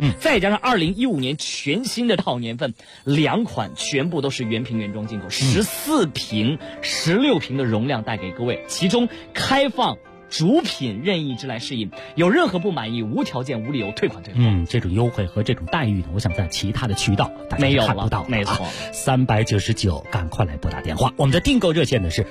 再加上2015年全新的套年份，2款全部都是原瓶原装进口，14瓶、16瓶的容量带给各位，其中开放主品任意之来试饮，有任何不满意无条件无理由退款退货。 这种优惠和这种待遇呢，我想在其他的渠道大家看不到， 没错。 399，赶快来拨打电话。我们的订购热线呢是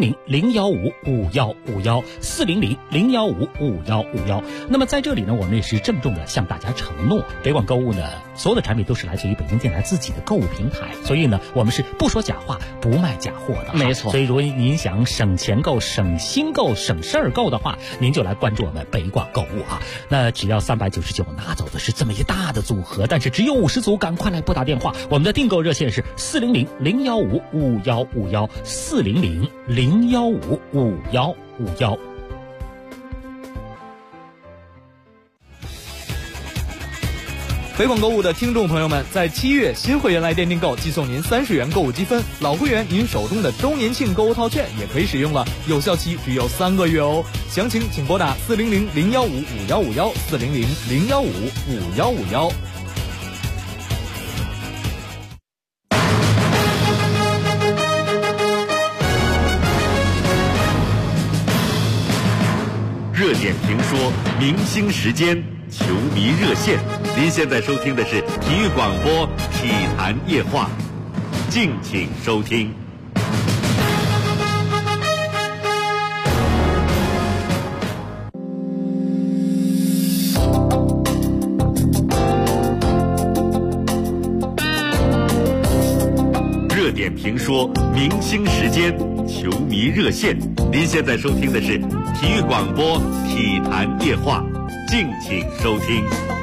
400-015-5151，400-015-5151。那么在这里呢，我们也是郑重的向大家承诺，北广购物呢，所有的产品都是来自于北京电台自己的购物平台，所以呢，我们是不说假话，不卖假货的。 没错。 所以如果您想省钱购、省心购、省事儿购的话，您就来关注我们北广购物啊。那只要399，拿走的是这么一大的组合，但是只有50组，赶快来拨打电话。我们的订购热线是400-015-5151，400-015-5151。 北广购物的听众朋友们，在7月新会员来电订购，即送您30元购物积分；老会员您手中的周年庆购物套券也可以使用了，有效期只有3个月哦。详情请拨打400-015-5151，400-015-5151。 热点评说，明星时间，球迷热线。您现在收听的是体育广播体坛夜话，敬请收听。热点评说，明星时间，球迷热线。您现在收听的是体育广播体坛夜话，敬请收听。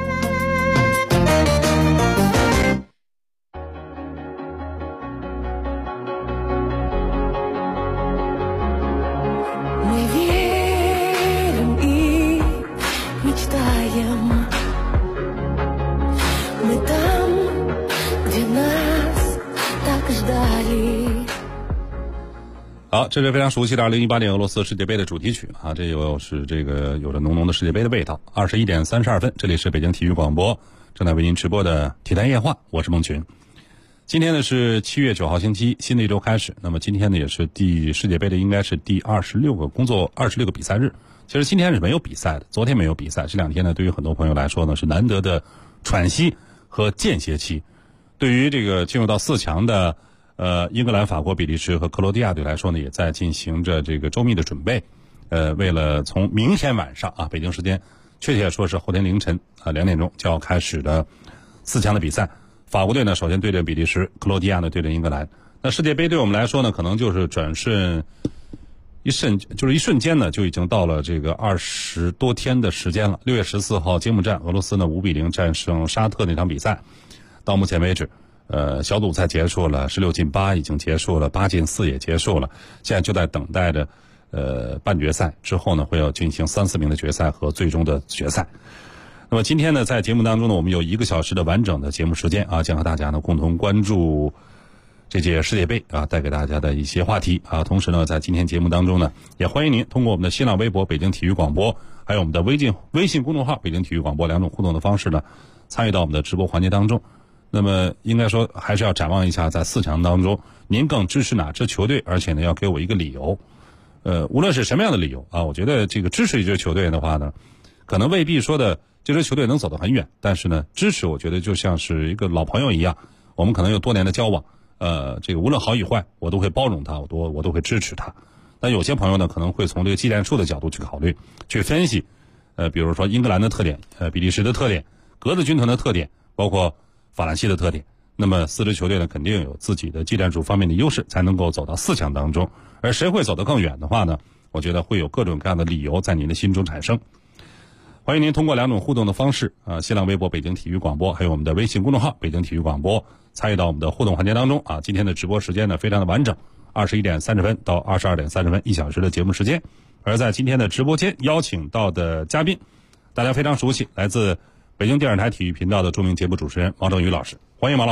好，这是非常熟悉的2018年俄罗斯世界杯的主题曲啊，这又是这个有着浓浓的世界杯的味道。21点32分，这里是北京体育广播，正在为您直播的体坛夜话，我是孟群。今天呢是7月9号星期一，新的一周开始。那么今天呢也是世界杯的应该是第26个比赛日。其实今天是没有比赛的，昨天没有比赛，这2天呢对于很多朋友来说呢是难得的喘息和间歇期。对于这个进入到4强的英格兰、法国、比利时和克罗地亚队来说呢，也在进行着这个周密的准备。为了从明天晚上啊，北京时间，确切说是后天凌晨2点钟就要开始的4强的比赛。法国队呢，首先对阵比利时，克罗地亚呢对阵英格兰。那世界杯对我们来说呢，可能就是一瞬间呢，就已经到了这个20多天的时间了。6月14号揭幕战，俄罗斯呢5-0战胜沙特那场比赛，到目前为止。小组赛结束了，16进8已经结束了，8进4也结束了，现在就在等待着半决赛之后呢，会要进行3、4名的决赛和最终的决赛。那么今天呢，在节目当中呢，我们有1个小时的完整的节目时间啊，将和大家呢共同关注这届世界杯啊带给大家的一些话题啊。同时呢，在今天节目当中呢，也欢迎您通过我们的新浪微博北京体育广播，还有我们的微信公众号北京体育广播2种互动的方式呢，参与到我们的直播环节当中。那么应该说还是要展望一下，在4强当中您更支持哪支球队，而且呢要给我一个理由。无论是什么样的理由啊，我觉得这个支持一支球队的话呢，可能未必说的这支球队能走得很远，但是呢支持我觉得就像是一个老朋友一样，我们可能有多年的交往，这个无论好与坏我都会包容他，我都会支持他。但有些朋友呢可能会从这个技战术的角度去考虑去分析，比如说英格兰的特点，比利时的特点，格子军团的特点，包括法兰西的特点。那么4支球队呢肯定有自己的技战术方面的优势，才能够走到4强当中。而谁会走得更远的话呢，我觉得会有各种各样的理由在您的心中产生。欢迎您通过2种互动的方式啊，新浪微博北京体育广播，还有我们的微信公众号北京体育广播，参与到我们的互动环节当中啊。今天的直播时间呢非常的完整，21点30分到22点30分，1小时的节目时间。而在今天的直播间邀请到的嘉宾，大家非常熟悉，来自北京电视台体育频道的著名节目主持人王正宇老师，欢迎王老师。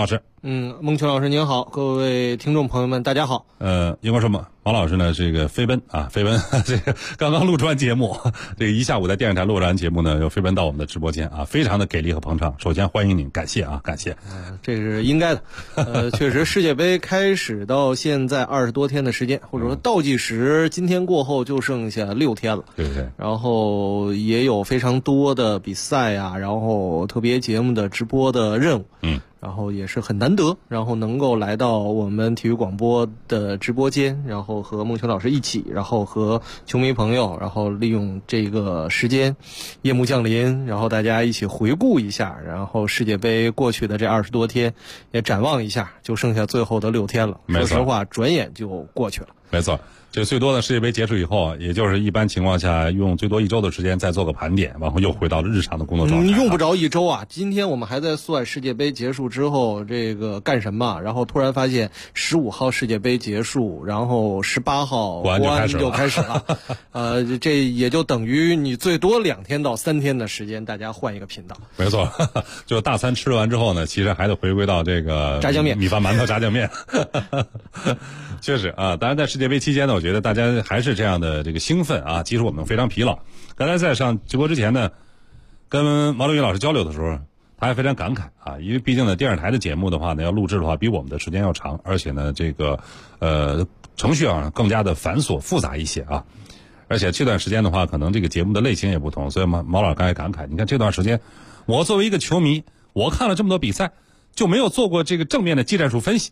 孟秋老师您好，各位听众朋友们大家好。 应该说嘛，王老师呢这个飞奔这个刚刚录制完节目，这个一下午在电视台录制完节目呢，又飞奔到我们的直播间啊，非常的给力和捧场。首先欢迎您，感谢啊，感谢。 这是应该的。确实世界杯开始到现在20多天的时间，或者说倒计时今天过后就剩下6天了。 对对。 然后也有非常多的比赛啊，然后特别节目的直播的任务。然后也是很难得，然后能够来到我们体育广播的直播间，然后和孟秋老师一起，然后和球迷朋友，然后利用这个时间，夜幕降临，然后大家一起回顾一下，然后世界杯过去的这20多天，也展望一下，就剩下最后的6天了。说实话，转眼就过去了。 没错。这最多的世界杯结束以后，也就是一般情况下用最多1周的时间再做个盘点，然后又回到了日常的工作状态。 用不着1周啊！今天我们还在算世界杯结束之后这个干什么，然后突然发现15号世界杯结束，然后18号国安就开始了。这也就等于你最多2天到3天的时间，大家换一个频道。 没错，就大餐吃完之后呢，其实还得回归到这个炸酱面、 米饭、馒头、炸酱面。确实啊，当然在世界杯期间呢，我觉得大家还是这样的这个兴奋啊，即使我们非常疲劳。刚才在上直播之前呢，跟毛刘云老师交流的时候，他还非常感慨啊，因为毕竟呢电视台的节目的话呢，要录制的话比我们的时间要长，而且呢这个程序啊更加的繁琐复杂一些啊，而且这段时间的话，可能这个节目的类型也不同，所以毛老师刚才感慨，你看这段时间，我作为一个球迷，我看了这么多比赛。就没有做过这个正面的技战术分析，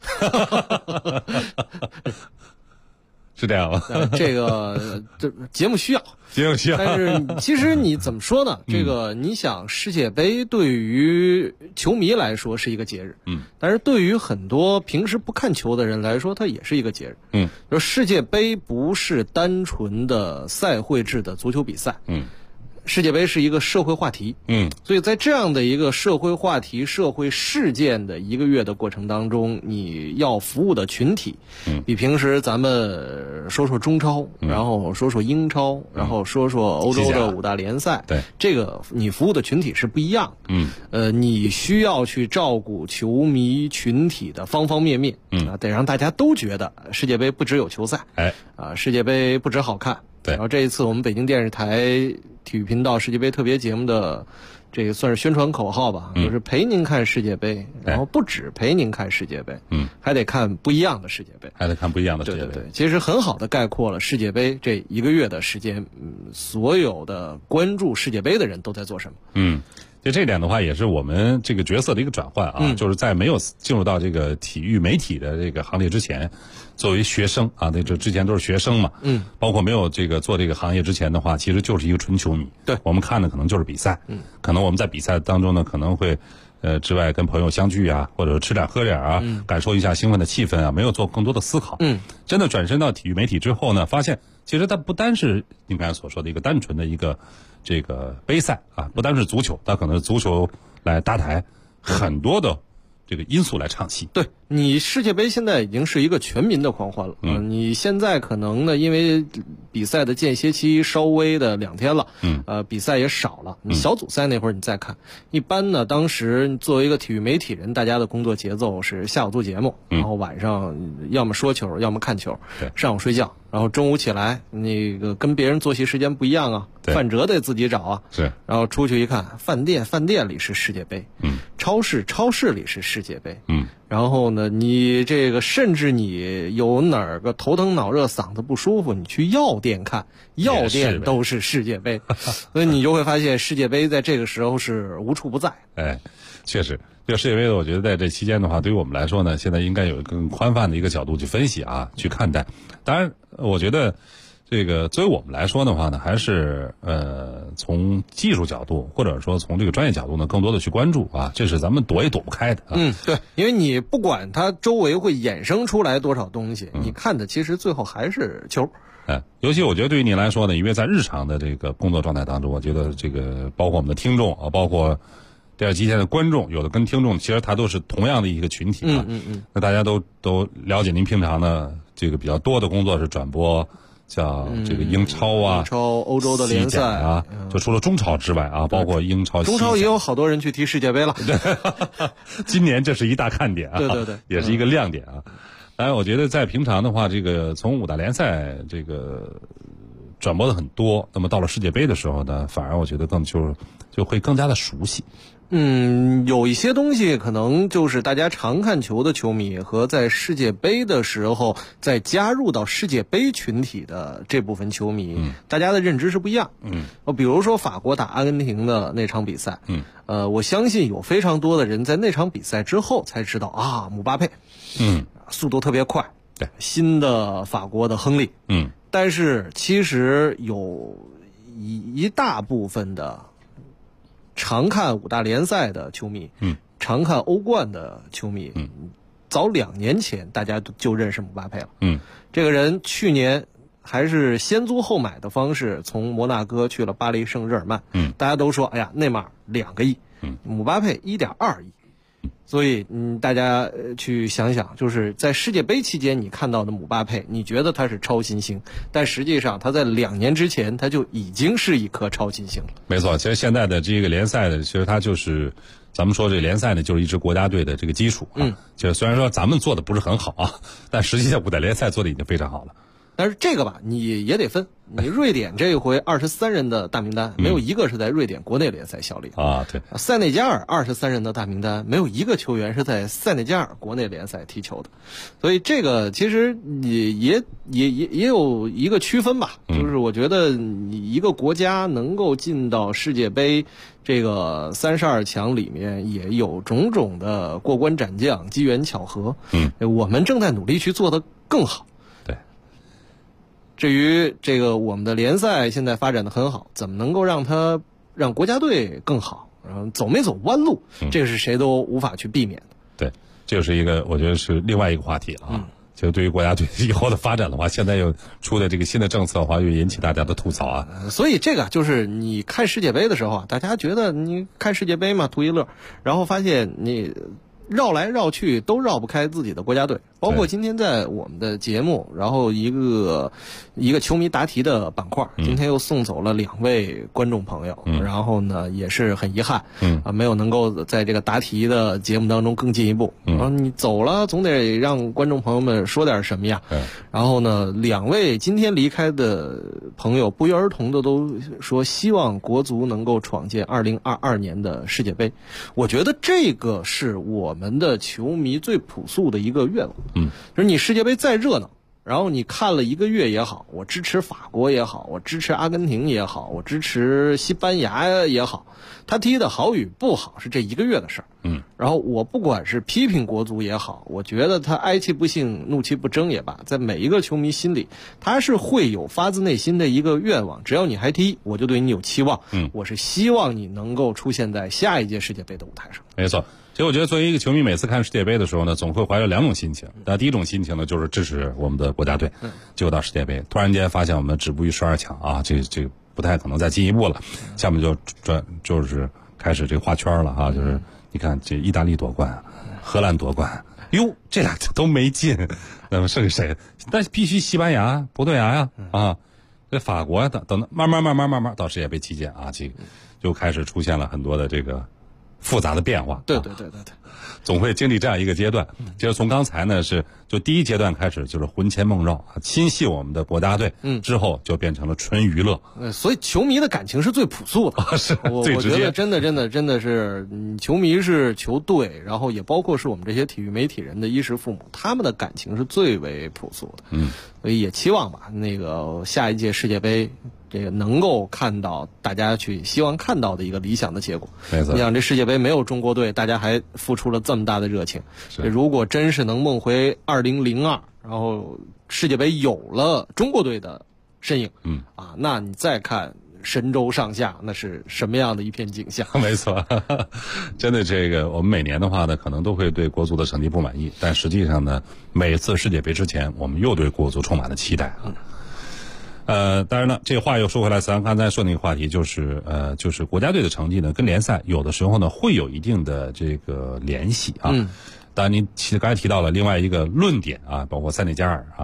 是这样吗？ 这节目需要，但是其实你怎么说呢？这个你想，世界杯对于球迷来说是一个节日，但是对于很多平时不看球的人来说，它也是一个节日，就世界杯不是单纯的赛会制的足球比赛，世界杯是一个社会话题，所以在这样的一个社会话题、社会事件的1个月的过程当中，你要服务的群体，比平时咱们说说中超，然后说说英超，然后说说欧洲的5大联赛， 对， 这个你服务的群体是不一样的，你需要去照顾球迷群体的方方面面，得让大家都觉得世界杯不只有球赛，世界杯不只好看。 对， 然后这一次我们北京电视台体育频道世界杯特别节目的这个算是宣传口号吧，就是陪您看世界杯，然后不止陪您看世界杯，还得看不一样的世界杯， 还得看不一样的世界杯。 对，其实很好的概括了世界杯这1个月的时间，所有的关注世界杯的人都在做什么。 就这点的话，也是我们这个角色的一个转换啊，就是在没有进入到这个体育媒体的这个行列之前，作为学生啊，这之前都是学生嘛，包括没有这个做这个行业之前的话，其实就是一个纯球迷。 对， 我们看的可能就是比赛，可能我们在比赛当中呢，可能会之外跟朋友相聚啊，或者吃点喝点啊，感受一下兴奋的气氛啊，没有做更多的思考。真的转身到体育媒体之后呢，发现其实它不单是你刚才所说的一个单纯的一个这个杯赛啊，不单是足球，它可能是足球来搭台，很多的这个因素来唱戏。 对，你世界杯现在已经是一个全民的狂欢了。你现在可能呢，因为比赛的间歇期稍微的2天了，比赛也少了。你小组赛那会儿你再看，一般呢，当时作为一个体育媒体人，大家的工作节奏是下午做节目，然后晚上要么说球，要么看球，上午睡觉。然后中午起来，那个跟别人作息时间不一样啊，饭辙得自己找啊。 是， 然后出去一看，饭店里是世界杯，超市里是世界杯，然后呢，你这个甚至你有哪个头疼脑热、嗓子不舒服，你去药店看，药店都是世界杯，所以你就会发现世界杯在这个时候是无处不在。 确实。这个世界杯，我觉得在这期间的话，对于我们来说呢，现在应该有一个更宽泛的一个角度去分析啊，去看待。当然，我觉得这个作为我们来说的话呢，还是从技术角度或者说从这个专业角度呢，更多的去关注啊，这是咱们躲也躲不开的啊。 对，因为你不管它周围会衍生出来多少东西，你看的其实最后还是球。 尤其我觉得对于您来说呢，因为在日常的这个工作状态当中，我觉得这个包括我们的听众啊，包括电视机前的观众，有的跟听众其实他都是同样的一个群体啊。那大家都了解您平常呢这个比较多的工作是转播像这个英超啊、 英超、欧洲的联赛啊，就除了中超之外啊，包括英超、 中超也有好多人去踢世界杯了。 今年这是一大看点啊， 对， 也是一个亮点啊。当然，我觉得在平常的话，这个从5大联赛这个转播的很多，那么到了世界杯的时候呢，反而我觉得就会更加的熟悉。 有一些东西可能就是大家常看球的球迷和在世界杯的时候再加入到世界杯群体的这部分球迷，大家的认知是不一样。比如说法国打阿根廷的那场比赛，我相信有非常多的人在那场比赛之后才知道啊，姆巴佩，速度特别快， 对， 新的法国的亨利，但是其实有一大部分的常看5大联赛的球迷，常看欧冠的球迷，早2年前大家就认识姆巴佩了。这个人去年还是先租后买的方式从摩纳哥去了巴黎圣日耳曼，大家都说哎呀，内马尔2个亿，姆巴佩1.2亿。所以，大家去想想，就是在世界杯期间你看到的姆巴佩，你觉得他是超新星，但实际上他在2年之前他就已经是一颗超新星了。 没错，其实现在的这个联赛的，其实它就是咱们说这联赛呢，就是一支国家队的这个基础啊。就虽然说咱们做的不是很好啊，但实际上5大联赛做的已经非常好了。 但是这个吧，你也得分。你瑞典这一回23人的大名单，没有一个是在瑞典国内联赛效力啊。对， 塞内加尔23人的大名单，没有一个球员是在塞内加尔国内联赛踢球的。所以这个其实也有一个区分吧，就是我觉得你一个国家能够进到世界杯这个32强里面，也有种种的过关斩将、机缘巧合。我们正在努力去做得更好。至于这个我们的联赛现在发展的很好，怎么能够让国家队更好，走没走弯路，这是谁都无法去避免的。 对，这就是一个我觉得是另外一个话题了啊。就对于国家队以后的发展的话，现在又出的这个新的政策的话，又引起大家的吐槽啊。 所以这个就是你看世界杯的时候啊，大家觉得你看世界杯嘛图一乐，然后发现你绕来绕去都绕不开自己的国家队。包括今天在我们的节目，然后一个球迷答题的板块，今天又送走了2位观众朋友，然后呢也是很遗憾，没有能够在这个答题的节目当中更进一步。你走了，总得让观众朋友们说点什么呀。然后呢，2位今天离开的朋友不约而同的都说希望国足能够闯进2022年的世界杯。我觉得这个是我们的球迷最朴素的一个愿望。就是你世界杯再热闹，然后你看了1个月也好，我支持法国也好，我支持阿根廷也好，我支持西班牙也好，他踢的好与不好是这1个月的事儿。然后我不管是批评国足也好，我觉得他哀其不幸，怒其不争也罢，在每一个球迷心里，他是会有发自内心的一个愿望，只要你还踢，我就对你有期望。我是希望你能够出现在下一届世界杯的舞台上。 没错。其实我觉得作为一个球迷，每次看世界杯的时候呢，总会怀着2种心情。那第一种心情呢，就是支持我们的国家队，结果到世界杯，突然间发现我们止步于12强啊，这不太可能再进一步了。下面就是开始这个画圈了啊，就是你看这意大利夺冠，荷兰夺冠，哟，这俩都没进，那么剩谁？但必须西班牙、葡萄牙呀啊，这法国等慢慢到世界杯期间啊，这个就开始出现了很多的这个复杂的变化。 对， 总会经历这样一个阶段。其实从刚才呢就第一阶段开始，就是魂牵梦绕啊，心系我们的国家队，之后就变成了纯娱乐。 所以球迷的感情是最朴素的， 是我觉得真的是，球迷是球队，然后也包括是我们这些体育媒体人的衣食父母，他们的感情是最为朴素的。所以也期望吧，那个下一届世界杯，这个能够看到大家去希望看到的一个理想的结果。 没错， 你想这世界杯没有中国队，大家还付出了这么大的热情。如果真是能梦回2002，然后世界杯有了中国队的身影，那你再看神州上下，那是什么样的一片景象？ 没错，真的，这个我们每年的话呢，可能都会对国足的成绩不满意，但实际上呢，每次世界杯之前，我们又对国足充满了期待啊。当然了，这话又说回来，咱刚才说那个话题就是国家队的成绩呢，跟联赛有的时候呢会有一定的这个联系啊。当然，您刚才提到了另外一个论点啊，包括塞内加尔啊，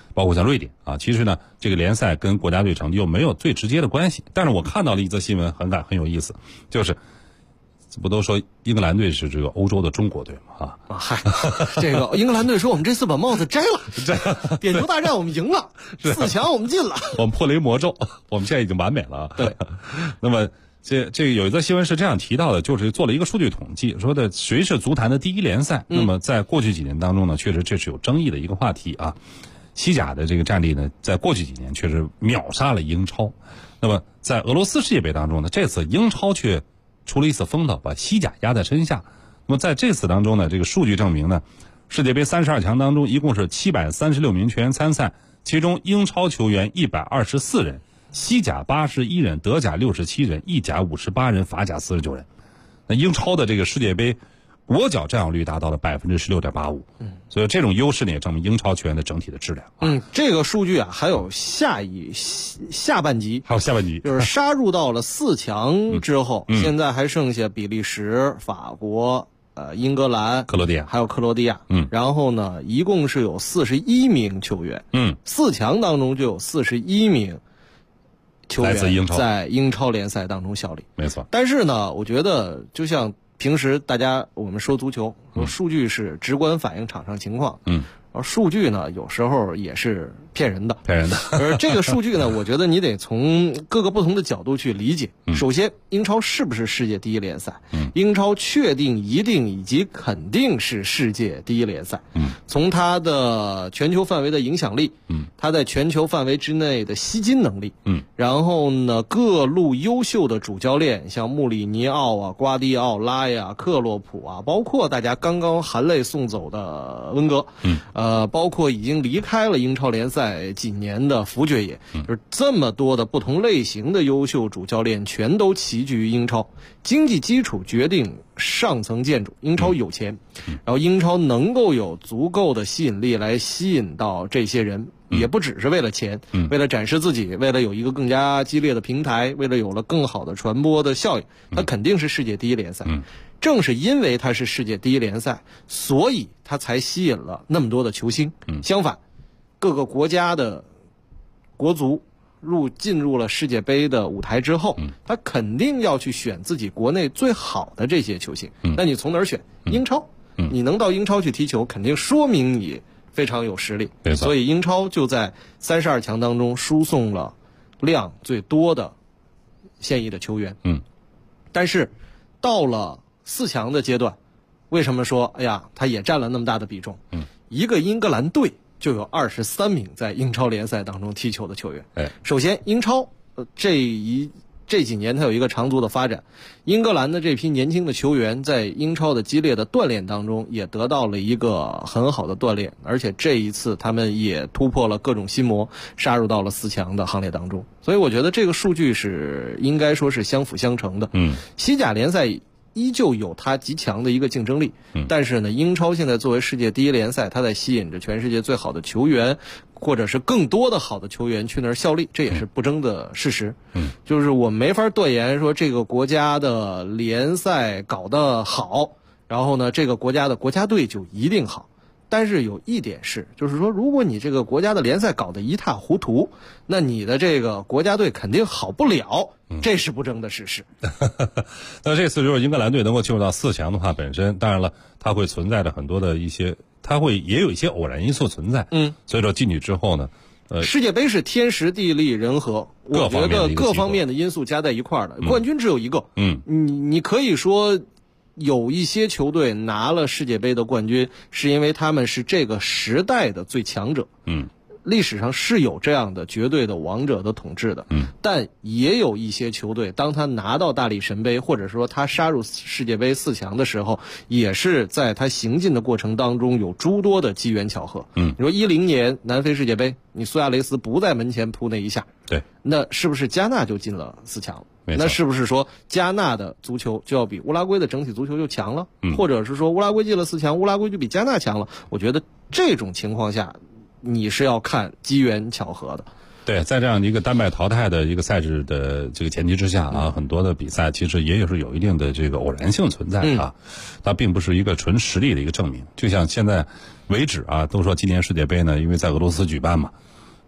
包括像瑞典啊，其实呢，这个联赛跟国家队成绩又没有最直接的关系。但是我看到了一则新闻，很有意思，就是不都说英格兰队是这个欧洲的中国队吗？ 嗨，这个英格兰队说我们这次把帽子摘了，点球大战我们赢了，4强我们进了， 我们破了一魔咒，我们现在已经完美了。 对， 那么这个有一则新闻是这样提到的，就是做了一个数据统计，说的谁是足坛的第一联赛。那么在过去几年当中呢，确实这是有争议的一个话题啊。西甲的这个战力呢，在过去几年确实秒杀了英超。那么在俄罗斯世界杯当中呢，这次英超却出了一次风头，把西甲压在身下。那么在这次当中呢，这个数据证明呢，世界杯32强当中一共是736名球员参赛，其中英超球员124人，西甲81人，德甲67人，意甲58人，法甲49人。那英超的这个世界杯国脚占有率达到了16.85%，所以这种优势呢也证明英超球员的整体的质量。 这个数据啊，还有下半集，就是杀入到了4强之后，现在还剩下比利时、法国、英格兰、 克罗地亚， 还有克罗地亚。然后呢，一共是有41名球员。4强当中就有41名球员在英超联赛当中效力。 没错。 但是呢，我觉得就像平时我们说足球，说数据是直观反映场上情况。而数据呢，有时候也是骗人的。而这个数据呢，我觉得你得从各个不同的角度去理解。首先，英超是不是世界第一联赛？英超确定、一定以及肯定是世界第一联赛。从它的全球范围的影响力，它在全球范围之内的吸金能力，然后呢，各路优秀的主教练，像穆里尼奥啊、瓜迪奥拉呀、克洛普啊，包括大家刚刚含泪送走的温格，包括已经离开了英超联赛几年的福爵爷，就是这么多的不同类型的优秀主教练全都齐聚于英超。经济基础决定上层建筑，英超有钱，然后英超能够有足够的吸引力来吸引到这些人，也不只是为了钱，为了展示自己，为了有一个更加激烈的平台，为了有了更好的传播的效应，它肯定是世界第一联赛。正是因为它是世界第一联赛，所以它才吸引了那么多的球星。相反，各个国家的国足进入了世界杯的舞台之后，他肯定要去选自己国内最好的这些球星。那你从哪儿选？英超。你能到英超去踢球，肯定说明你非常有实力。所以英超就在32强当中输送了量最多的现役的球员。但是到了4强的阶段，为什么说他也占了那么大的比重？一个英格兰队就有23名在英超联赛当中踢球的球员。首先，英超这几年它有一个长足的发展，英格兰的这批年轻的球员在英超的激烈的锻炼当中也得到了一个很好的锻炼，而且这一次他们也突破了各种心魔，杀入到了4强的行列当中。所以我觉得这个数据是应该说是相辅相成的。西甲联赛依旧有它极强的一个竞争力，但是呢，英超现在作为世界第一联赛，它在吸引着全世界最好的球员，或者是更多的好的球员去那儿效力，这也是不争的事实。就是我没法断言说这个国家的联赛搞得好，然后呢，这个国家的国家队就一定好。但是有一点是，就是说，如果你这个国家的联赛搞得一塌糊涂，那你的这个国家队肯定好不了，这是不争的事实。 那这次如果英格兰队能够进入到4强的话，本身当然了，它会存在着很多的一些，也有一些偶然因素存在。所以说进去之后呢， 世界杯是天时地利人和，我觉得各方面的因素加在一块儿的，冠军只有一个。你可以说有一些球队拿了世界杯的冠军，是因为他们是这个时代的最强者。历史上是有这样的绝对的王者的统治的。但也有一些球队，当他拿到大力神杯，或者说他杀入世界杯4强的时候，也是在他行进的过程当中有诸多的机缘巧合。你说10年南非世界杯，你苏亚雷斯不在门前扑那一下， 对， 那是不是加纳就进了4强？那是不是说加纳的足球就要比乌拉圭的整体足球就强了？或者是说乌拉圭进了4强，乌拉圭就比加纳强了？我觉得这种情况下，你是要看机缘巧合的。 对，在这样一个单败淘汰的一个赛制的这个前提之下啊，很多的比赛其实也是有一定的这个偶然性存在啊，它并不是一个纯实力的一个证明。就像现在为止啊，都说今年世界杯呢，因为在俄罗斯举办嘛，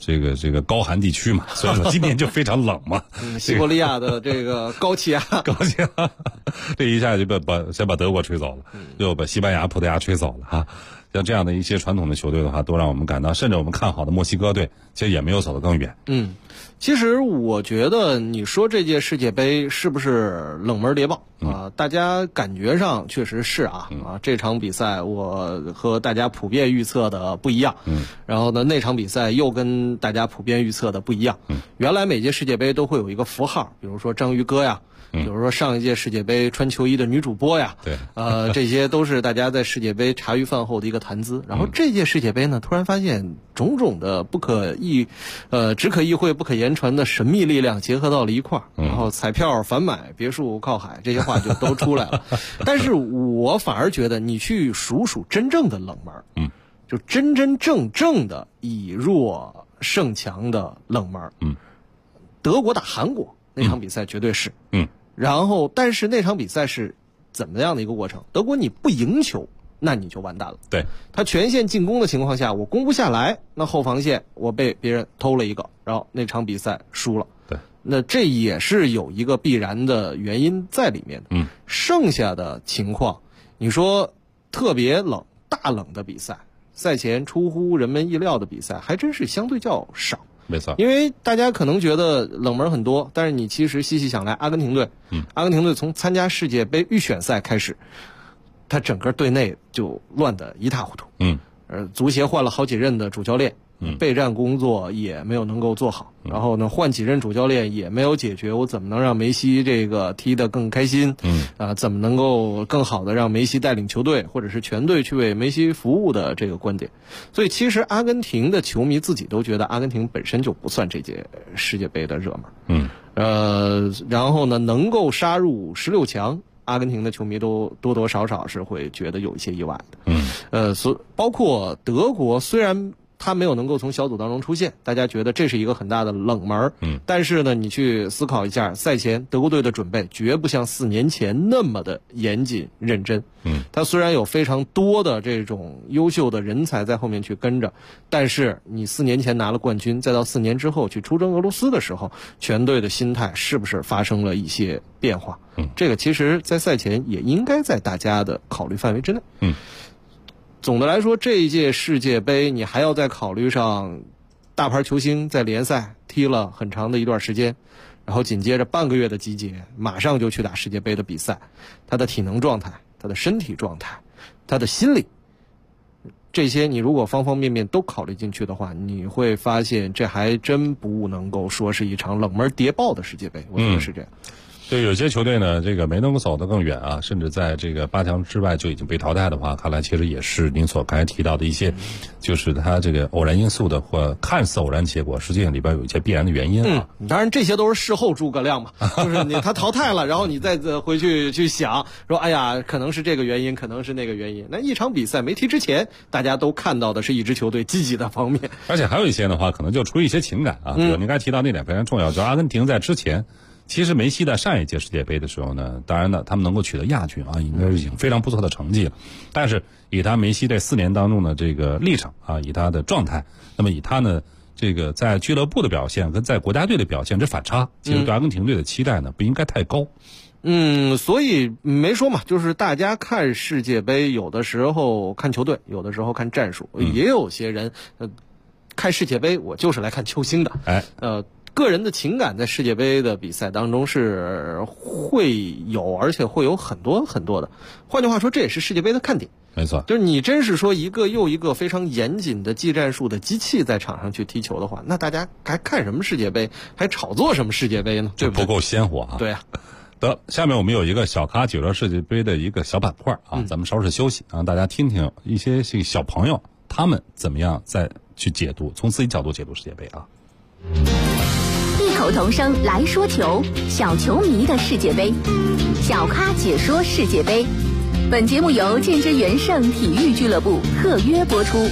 这个高寒地区嘛，所以说今年就非常冷嘛。 西伯利亚的这个高气压， 这一下就先把德国吹走了，又把西班牙、葡萄牙吹走了哈。像这样的一些传统的球队的话，都让我们感到，甚至我们看好的墨西哥队，其实也没有走得更远。 其实我觉得你说这届世界杯是不是冷门谍报啊？大家感觉上确实是啊。这场比赛我和大家普遍预测的不一样。然后呢，那场比赛又跟大家普遍预测的不一样。原来每届世界杯都会有一个符号，比如说章鱼哥呀。比如说上一届世界杯穿球衣的女主播呀， 对， 这些都是大家在世界杯茶余饭后的一个谈资。然后这届世界杯呢，突然发现种种的只可意会不可言传的神秘力量结合到了一块儿，然后彩票反买，别墅靠海，这些话就都出来了。但是我反而觉得你去数数真正的冷门，就真正的以弱胜强的冷门，德国打韩国那场比赛绝对是，然后，但是那场比赛是怎么样的一个过程？德国你不赢球，那你就完蛋了。 对， 他全线进攻的情况下，我攻不下来，那后防线我被别人偷了一个，然后那场比赛输了。 对， 那这也是有一个必然的原因在里面的。剩下的情况，你说特别冷、大冷的比赛，赛前出乎人们意料的比赛，还真是相对较少。 没错， 因为大家可能觉得冷门很多，但是你其实细细想来，阿根廷队从参加世界杯预选赛开始，他整个队内就乱得一塌糊涂。足协换了好几任的主教练，备战工作也没有能够做好，然后呢，换几任主教练也没有解决我怎么能让梅西这个踢得更开心，怎么能够更好的让梅西带领球队或者是全队去为梅西服务的这个观点。所以其实阿根廷的球迷自己都觉得阿根廷本身就不算这届世界杯的热门。然后呢，能够杀入16强，阿根廷的球迷都多多少少是会觉得有一些意外的。包括德国，虽然他没有能够从小组当中出现，大家觉得这是一个很大的冷门。但是呢，你去思考一下，赛前德国队的准备绝不像4年前那么的严谨认真。他虽然有非常多的这种优秀的人才在后面去跟着，但是你4年前拿了冠军，再到4年之后去出征俄罗斯的时候，全队的心态是不是发生了一些变化？这个其实在赛前也应该在大家的考虑范围之内。总的来说，这一届世界杯你还要再考虑上大牌球星在联赛踢了很长的一段时间，然后紧接着半个月的集结，马上就去打世界杯的比赛，他的体能状态、他的身体状态、他的心理，这些你如果方方面面都考虑进去的话，你会发现这还真不能够说是一场冷门谍报的世界杯，我觉得是这样。 对，有些球队呢，这个没能够走得更远啊，甚至在这个8强之外就已经被淘汰的话，看来其实也是您所刚才提到的一些，就是他这个偶然因素的或看似偶然结果，实际上里边有一些必然的原因啊。 当然这些都是事后诸葛亮嘛，就是他淘汰了，然后你再回去想说，哎呀，可能是这个原因，可能是那个原因。那一场比赛没踢之前，大家都看到的是一支球队积极的方面， 而且还有一些的话，可能就出于一些情感啊。比如您刚才提到那点非常重要，就是阿根廷在之前。其实梅西在上一届世界杯的时候呢，当然呢，他们能够取得亚军啊，应该是已经非常不错的成绩了。但是以他梅西这4年当中的这个历程啊，以他的状态，那么以他呢这个在俱乐部的表现跟在国家队的表现这反差，其实对阿根廷队的期待呢不应该太高。 所以没说嘛，就是大家看世界杯，有的时候看球队，有的时候看战术，也有些人看世界杯我就是来看球星的。个人的情感在世界杯的比赛当中是会有，而且会有很多很多的。换句话说，这也是世界杯的看点。 没错， 就是你真是说一个又一个非常严谨的技战术的机器在场上去踢球的话，那大家还看什么世界杯，还炒作什么世界杯呢？对不对？ 不够鲜活啊。 对啊。 得，下面我们有一个小咖解说世界杯的一个小板块啊，咱们稍事休息，让大家听听一些小朋友他们怎么样再去解读，从自己角度解读世界杯啊。 异口同声来说球，小球迷的世界杯，小咖解说世界杯。本节目由建之元盛体育俱乐部特约播出。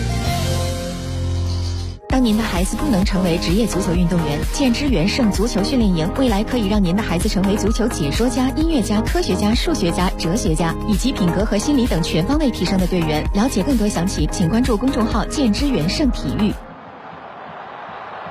当您的孩子不能成为职业足球运动员，建之元盛足球训练营未来可以让您的孩子成为足球解说家、音乐家、科学家、数学家、哲学家，以及品格和心理等全方位提升的队员。了解更多详情，请关注公众号建之元盛体育。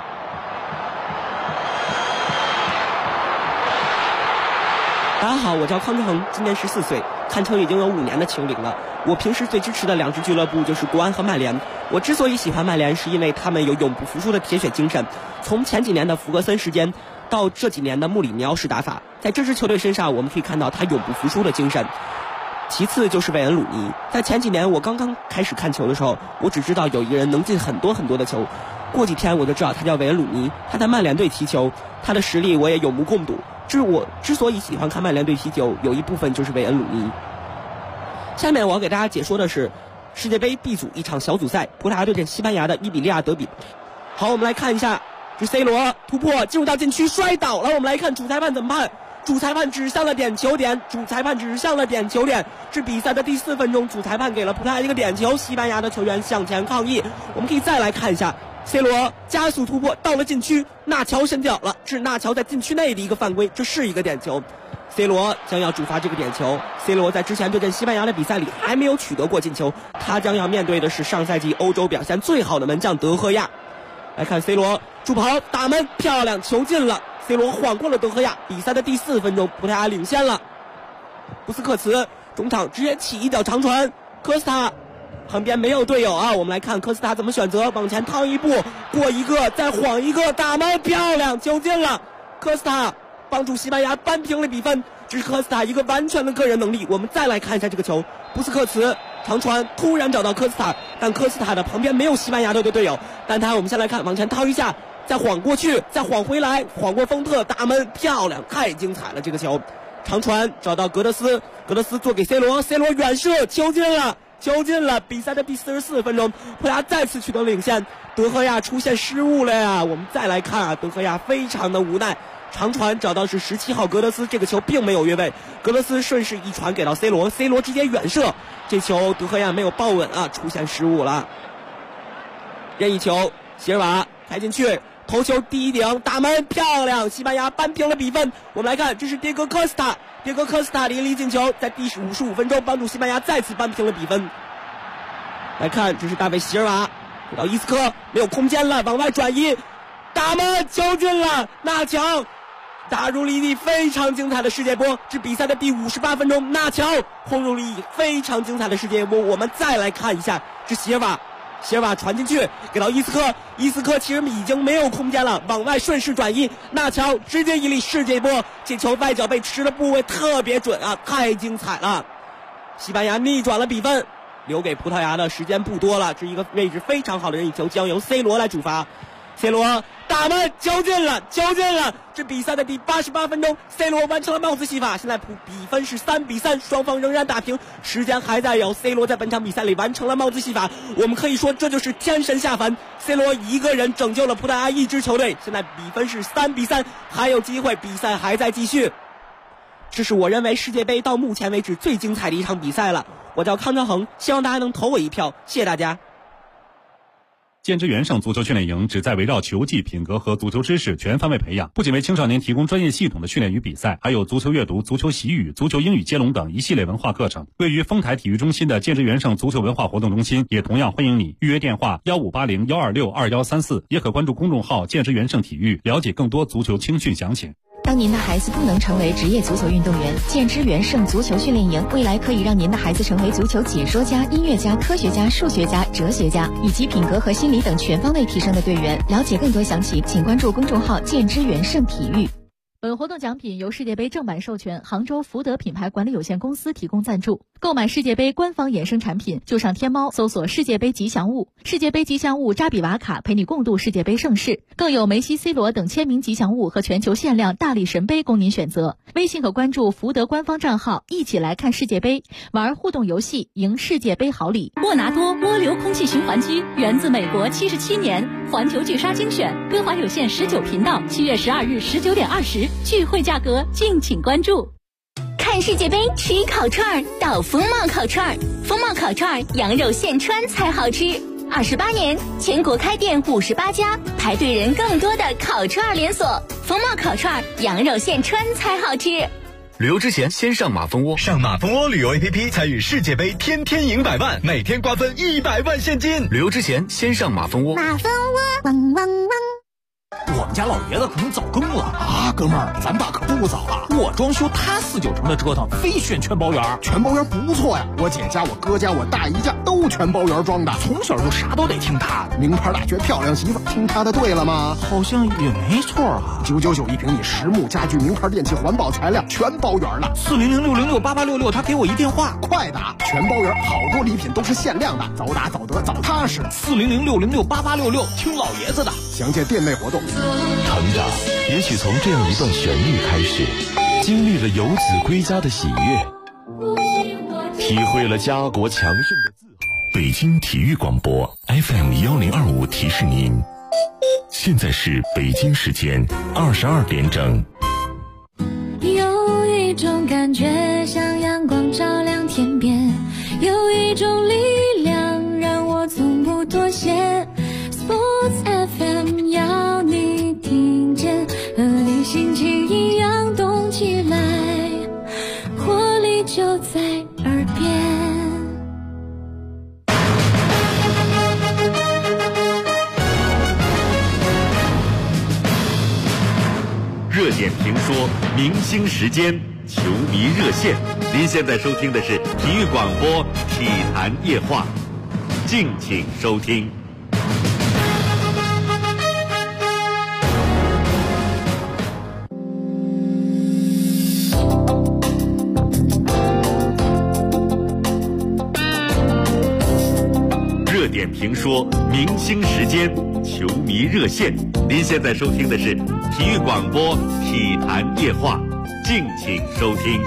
好，我叫康志恒，今年14岁，看球已经有5年的球龄了。我平时最支持的2支俱乐部就是国安和曼联。我之所以喜欢曼联，是因为他们有永不服输的铁血精神。从前几年的福格森时间到这几年的穆里尼奥式打法，在这支球队身上我们可以看到他永不服输的精神。其次就是韦恩鲁尼，在前几年我刚刚开始看球的时候，我只知道有一个人能进很多的球，过几天我就知道他叫韦恩鲁尼，他在曼联队踢球，他的实力我也有目共睹。我之所以喜欢看曼联队踢球，有一部分就是韦恩鲁尼。下面我要给大家解说的是世界杯 B 组一场小组赛，葡萄牙对阵西班牙的伊比利亚德比。好，我们来看一下，这 C 罗突破进入到禁区摔倒了，我们来看主裁判怎么判。主裁判指向了点球点，是比赛的第4分钟，主裁判给了葡萄牙一个点球，西班牙的球员向前抗议。我们可以再来看一下 C 罗加速突破到了禁区，纳乔伸脚了，是纳乔在禁区内的一个犯规，这是一个点球。C 罗将要主罚这个点球。C 罗在之前对阵西班牙的比赛里还没有取得过进球，他将要面对的是上赛季欧洲表现最好的门将德赫亚。来看 C 罗助跑打门，漂亮，球进了。C 罗晃过了德赫亚，比赛的第4分钟，葡萄牙领先了。布斯克茨中场直接起一脚长传，科斯塔旁边没有队友啊，我们来看科斯塔怎么选择，往前趟一步，过一个，再晃一个，打门，漂亮，球进了。科斯塔帮助西班牙扳平了比分，这是科斯塔一个完全的个人能力。我们再来看一下这个球，布斯克茨长传突然找到科斯塔，但科斯塔的旁边没有西班牙队的队友，但我们先来看，往前掏一下，再晃过去，再晃回来，晃过丰特，打门，漂亮，太精彩了这个球。长传找到格德斯做给 C 罗远射，球进了，比赛的第44分钟，葡萄牙再次取得领先，德赫亚出现失误了呀。我们再来看啊，德赫亚非常的无奈，长传找到是17号格德斯，这个球并没有越位，格德斯顺势一传给到 C 罗直接远射，这球德赫亚没有抱稳啊，出现失误了。任意球，席尔瓦开进去，头球第一顶打门，漂亮，西班牙扳平了比分。我们来看，这是迭戈科斯塔淋漓进球，在第55分钟帮助西班牙再次扳平了比分。来看，这是大卫席尔瓦给到伊斯科，没有空间了，往外转移，打门，球进了，纳乔打入了一记非常精彩的世界波，是比赛的第58分钟，纳乔轰入了一非常精彩的世界波。我们再来看一下，这席尔瓦传进去给到伊斯科其实已经没有空间了，往外顺势转移，纳乔直接一粒世界波，这球外脚背吃的部位特别准啊，太精彩了。西班牙逆转了比分，留给葡萄牙的时间不多了，这是一个位置非常好的任意球，将由 C 罗来主罚。C 罗打门，球进了，这比赛的第88分钟 ，C 罗完成了帽子戏法，现在比分是3-3，双方仍然打平，时间还在有 C 罗在本场比赛里完成了帽子戏法，我们可以说这就是天神下凡 ，C 罗一个人拯救了葡萄牙一支球队，现在比分是3-3，还有机会，比赛还在继续。这是我认为世界杯到目前为止最精彩的一场比赛了。我叫康张恒，希望大家能投我一票，谢谢大家。 建之元盛足球训练营旨在围绕球技、品格和足球知识全方位培养，不仅为青少年提供专业系统的训练与比赛，还有足球阅读、足球习语、足球英语接龙等一系列文化课程。位于丰台体育中心的建之元盛足球文化活动中心也同样欢迎你，预约电话1580-126-2134，也可关注公众号建之元盛体育，了解更多足球青训详情。 当您的孩子不能成为职业足球运动员，建之元盛足球训练营未来可以让您的孩子成为足球解说家、音乐家、科学家、数学家、哲学家，以及品格和心理等全方位提升的队员。了解更多详情，请关注公众号建之元盛体育。 本活动奖品由世界杯正版授权杭州福德品牌管理有限公司提供赞助。购买世界杯官方衍生产品，就上天猫搜索世界杯吉祥物，世界杯吉祥物扎比瓦卡陪你共度世界杯盛世，更有梅西、C 罗等签名吉祥物和全球限量大力神杯供您选择。微信可关注福德官方账号，一起来看世界杯，玩互动游戏，赢世界杯好礼。 莫纳多涡流空气循环机源自美国77年，环球巨鲨精选，歌华有线19频道，7月12日19点20，聚会价格敬请关注。 看世界杯吃烤串到风貌烤串，风貌烤串羊肉现穿才好吃。28年，全国开店58家，排队人更多的烤串连锁。风貌烤串羊肉现穿才好吃。 旅游之前先上马蜂窝， 上马蜂窝旅游 APP 参与世界杯，天天赢100万，每天瓜分100万现金。 旅游之前先上马蜂窝。 马蜂窝，汪汪汪。 我们家老爷子可能早更了啊！哥们儿，咱爸可不早啊！我装修他4、9成的折腾，非选全包圆。 全包圆不错呀，我姐家、我哥家、我大姨家都全包圆装的， 从小就啥都得听他的。 名牌大学漂亮媳妇，听他的对了吗？ 好像也没错啊。 999一平米，实木家具、名牌电器、环保材料全包圆了。 400-606-8866，他给我一电话， 快打！全包圆，好多礼品都是限量的，早打早得早踏实。 400-606-8866，听老爷子的。 详见店内活动。 成长也许从这样一段旋律开始，经历了游子归家的喜悦，体会了家国强盛的自豪。北京体育广播 FM1025提示您，现在是北京时间22点整。 有一种感觉像阳光照亮天边，有一种力量让我从不妥协。Sports FM 要你听见，和你心情一样动起来，活力就在耳边。 热点评说，明星时间，球迷热线。您现在收听的是体育广播体坛夜话，敬请收听。热点评说，明星时间，球迷热线。您现在收听的是体育广播体坛夜话，敬请收听。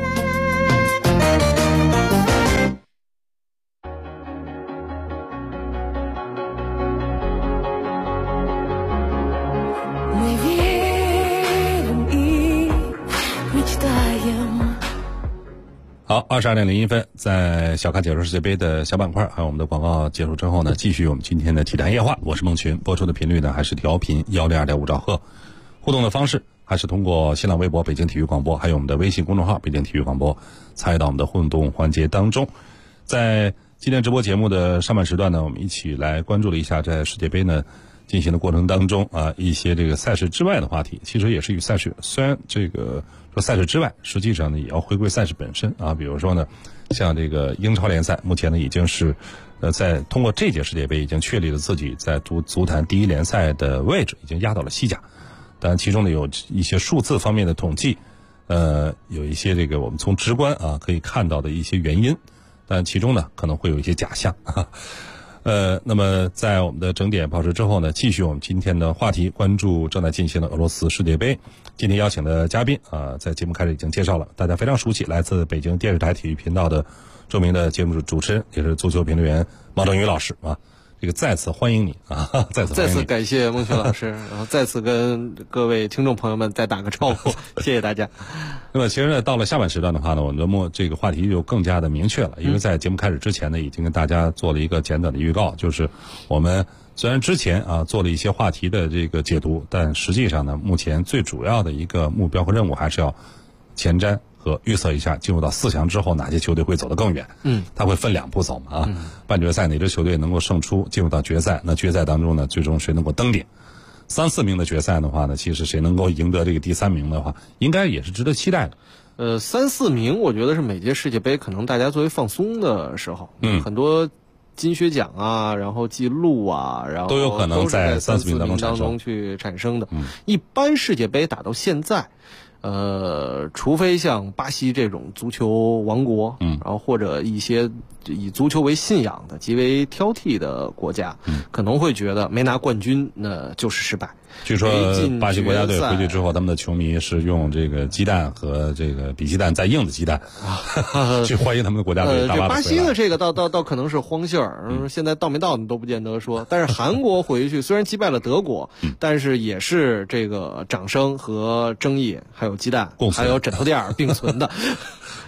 好，22:01，在小咖解说世界杯的小板块，还有我们的广告结束之后呢，继续我们今天的体坛夜话。我是孟群，播出的频率呢还是调频102.5兆赫。互动的方式还是通过新浪微博北京体育广播，还有我们的微信公众号北京体育广播，参与到我们的互动环节当中。在今天直播节目的上半时段呢，我们一起来关注了一下在世界杯呢进行的过程当中啊，一些这个赛事之外的话题，其实也是与赛事，虽然这个说赛事之外，实际上呢也要回归赛事本身啊。比如说呢，像这个英超联赛，目前呢已经是在通过这届世界杯已经确立了自己在足坛第一联赛的位置，已经压到了西甲。当然，其中呢有一些数字方面的统计，有一些这个我们从直观啊可以看到的一些原因，但其中呢可能会有一些假象。那么在我们的整点报时之后呢，继续我们今天的话题，关注正在进行的俄罗斯世界杯。今天邀请的嘉宾啊，在节目开始已经介绍了，大家非常熟悉，来自北京电视台体育频道的著名的节目主持人，也是足球评论员毛正宇老师啊。这个再次欢迎你啊！再次感谢孟群老师，然后再次跟各位听众朋友们再打个招呼，谢谢大家。 那么其实呢，到了下半时段的话呢，我们的这个话题就更加的明确了，因为在节目开始之前呢，已经跟大家做了一个简短的预告，就是我们虽然之前啊做了一些话题的这个解读，但实际上呢，目前最主要的一个目标和任务还是要前瞻和预测一下进入到4强之后哪些球队会走得更远。它会分2步走嘛啊。半决赛哪支球队能够胜出进入到决赛，那决赛当中呢，最终谁能够登顶？3、4名的决赛的话呢，其实谁能够赢得这个第3名的话，应该也是值得期待的。 3、4名我觉得是每届世界杯可能大家作为放松的时候，很多金靴奖啊，然后记录啊，然后都有可能在3、4名当中去产生的。一般世界杯打到现在，除非像巴西这种足球王国，然后或者一些以足球为信仰的极为挑剔的国家，可能会觉得没拿冠军那就是失败。 据说巴西国家队回去之后，他们的球迷是用这个鸡蛋和这个比鸡蛋再硬的鸡蛋去欢迎他们的国家队。 巴西的这个倒可能是荒信儿，现在到没到都不见得说。但是韩国回去虽然击败了德国，但是也是这个掌声和争议，还有鸡蛋，还有枕头垫并存的。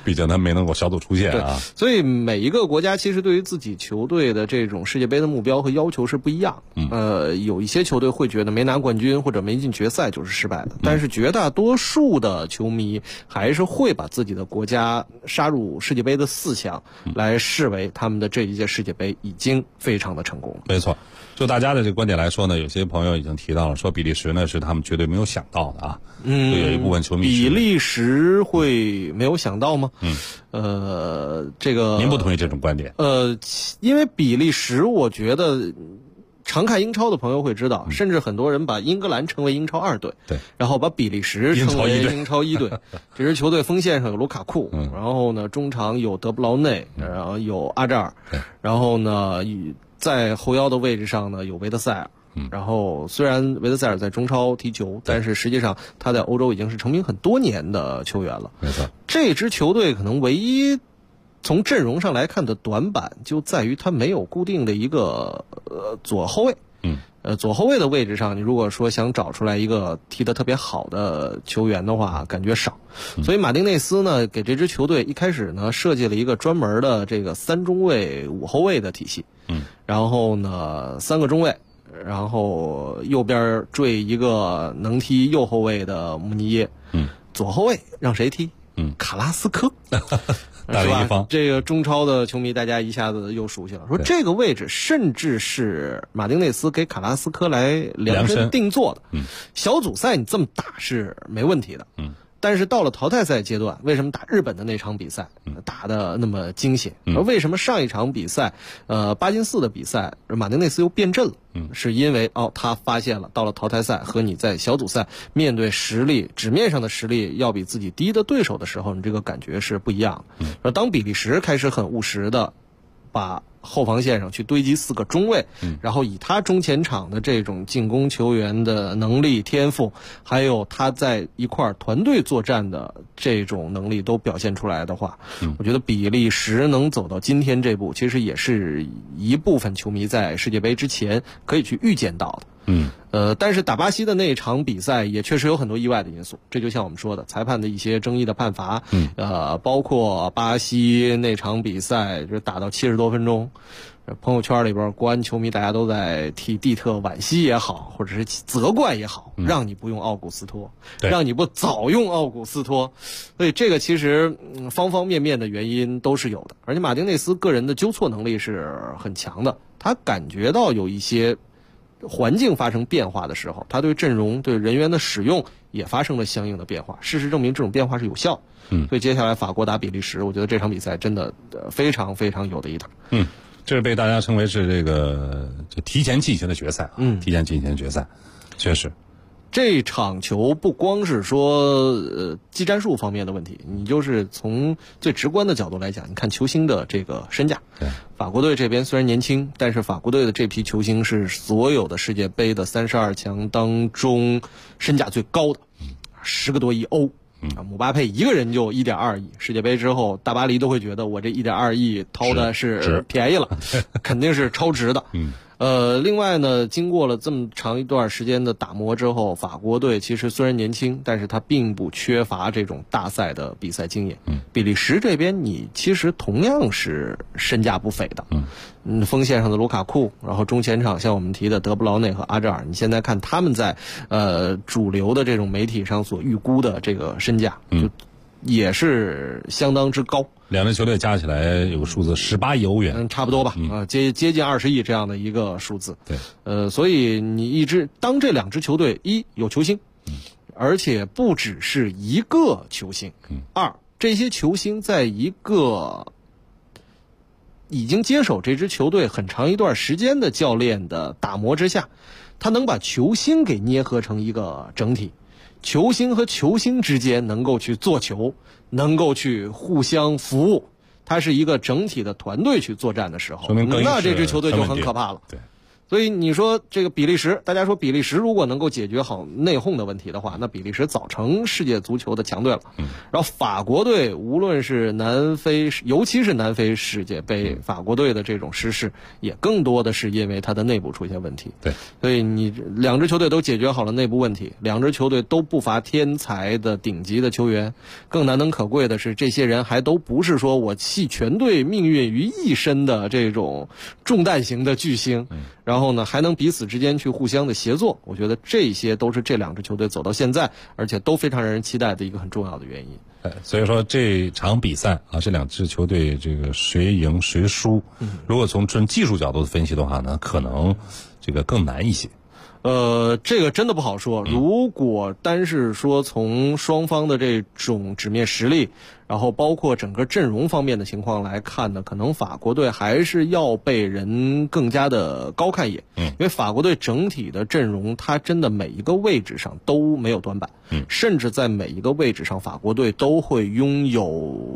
毕竟他没能够小组出线啊。 所以每一个国家其实对于自己球队的这种世界杯的目标和要求是不一样。有一些球队会觉得没拿冠军或者没进决赛就是失败的，但是绝大多数的球迷还是会把自己的国家杀入世界杯的4强来视为他们的这一届世界杯已经非常的成功了。 没错，就大家的这个观点来说呢，有些朋友已经提到了，说比利时呢是他们绝对没有想到的啊。就有一部分球迷比利时会没有想到吗？这个您不同意这种观点？ 因为比利时，我觉得常看英超的朋友会知道，甚至很多人把英格兰称为英超2队， 对， 然后把比利时称为英超1队。这支球队锋线上有卢卡库，然后呢中场有德布劳内，然后有阿扎尔，然后呢在后腰的位置上呢有维德塞尔。然后虽然维德塞尔在中超踢球，但是实际上他在欧洲已经是成名很多年的球员了。 没错， 这支球队可能唯一从阵容上来看的短板就在于他没有固定的一个左后卫。左后卫的位置上，你如果说想找出来一个踢得特别好的球员的话，感觉少。所以马丁内斯呢，给这支球队一开始呢设计了一个专门的这个3中卫5后卫的体系。然后呢3个中卫。然后右边缀一个能踢右后卫的穆尼耶，左后卫让谁踢？卡拉斯科，是吧？这个中超的球迷大家一下子又熟悉了。说这个位置甚至是马丁内斯给卡拉斯科来量身定做的。小组赛你这么打是没问题的。但是到了淘汰赛阶段，为什么打日本的那场比赛打得那么惊险？而为什么上一场比赛巴金斯的比赛马丁内斯又变阵了？是因为他发现了到了淘汰赛和你在小组赛面对实力纸面上的实力要比自己低的对手的时候，你这个感觉是不一样的。而当比利时开始很务实的把后防线上去堆积4个中卫，然后以他中前场的这种进攻球员的能力、天赋，还有他在一块团队作战的这种能力都表现出来的话，我觉得比利时能走到今天这步，其实也是一部分球迷在世界杯之前可以去预见到的。但是打巴西的那场比赛也确实有很多意外的因素，这就像我们说的裁判的一些争议的判罚，包括巴西那场比赛就打到70多分钟，朋友圈里边国安球迷大家都在替蒂特惋惜也好，或者是责怪也好，让你不用奥古斯托，让你不早用奥古斯托，所以这个其实方方面面的原因都是有的。而且马丁内斯个人的纠错能力是很强的，他感觉到有一些环境发生变化的时候，他对阵容对人员的使用也发生了相应的变化，事实证明这种变化是有效。所以接下来法国打比利时，我觉得这场比赛真的非常非常有的一打。 这是被大家称为是这个提前进行的决赛啊，提前进行的决赛，确实。 这场球不光是说技战术方面的问题，你就是从最直观的角度来讲，你看球星的这个身价。法国队这边虽然年轻，但是法国队的这批球星是所有的世界杯的32强当中身价最高的，10个多亿欧。姆巴佩一个人就1.2亿，世界杯之后大巴黎都会觉得我这1.2亿掏的是便宜了，肯定是超值的。另外呢，经过了这么长一段时间的打磨之后，法国队其实虽然年轻，但是他并不缺乏这种大赛的比赛经验。比利时这边你其实同样是身价不菲的。锋线上的卢卡库，然后中前场像我们提的德布劳内和阿扎尔，你现在看他们在主流的这种媒体上所预估的这个身价，就也是相当之高。 两支球队加起来有个数字18亿欧元， 差不多吧，接近20亿这样的一个数字。 对， 所以你当这两支球队有球星，而且不只是一个球星，这些球星在一个已经接手这支球队很长一段时间的教练的打磨之下，他能把球星给捏合成一个整体，球星和球星之间能够去做球，能够去互相服务，它是一个整体的团队去作战的时候，那这支球队就很可怕了。 所以你说这个比利时，大家说比利时如果能够解决好内讧的问题的话，那比利时早成世界足球的强队了。然后法国队无论是南非，尤其是南非世界杯，法国队的这种失势也更多的是因为它的内部出现问题。 对， 所以你两支球队都解决好了内部问题，两支球队都不乏天才的顶级的球员，更难能可贵的是这些人还都不是说我系全队命运于一身的这种重担型的巨星。然后呢，还能彼此之间去互相的协作，我觉得这些都是这两支球队走到现在，而且都非常让人期待的一个很重要的原因。 所以说这场比赛啊，这两支球队这个谁赢谁输，如果从纯技术角度分析的话呢，可能这个更难一些。 这个真的不好说。如果单是说从双方的这种纸面实力，然后包括整个阵容方面的情况来看呢，可能法国队还是要被人更加的高看一眼。因为法国队整体的阵容，它真的每一个位置上都没有短板。甚至在每一个位置上，法国队都会拥有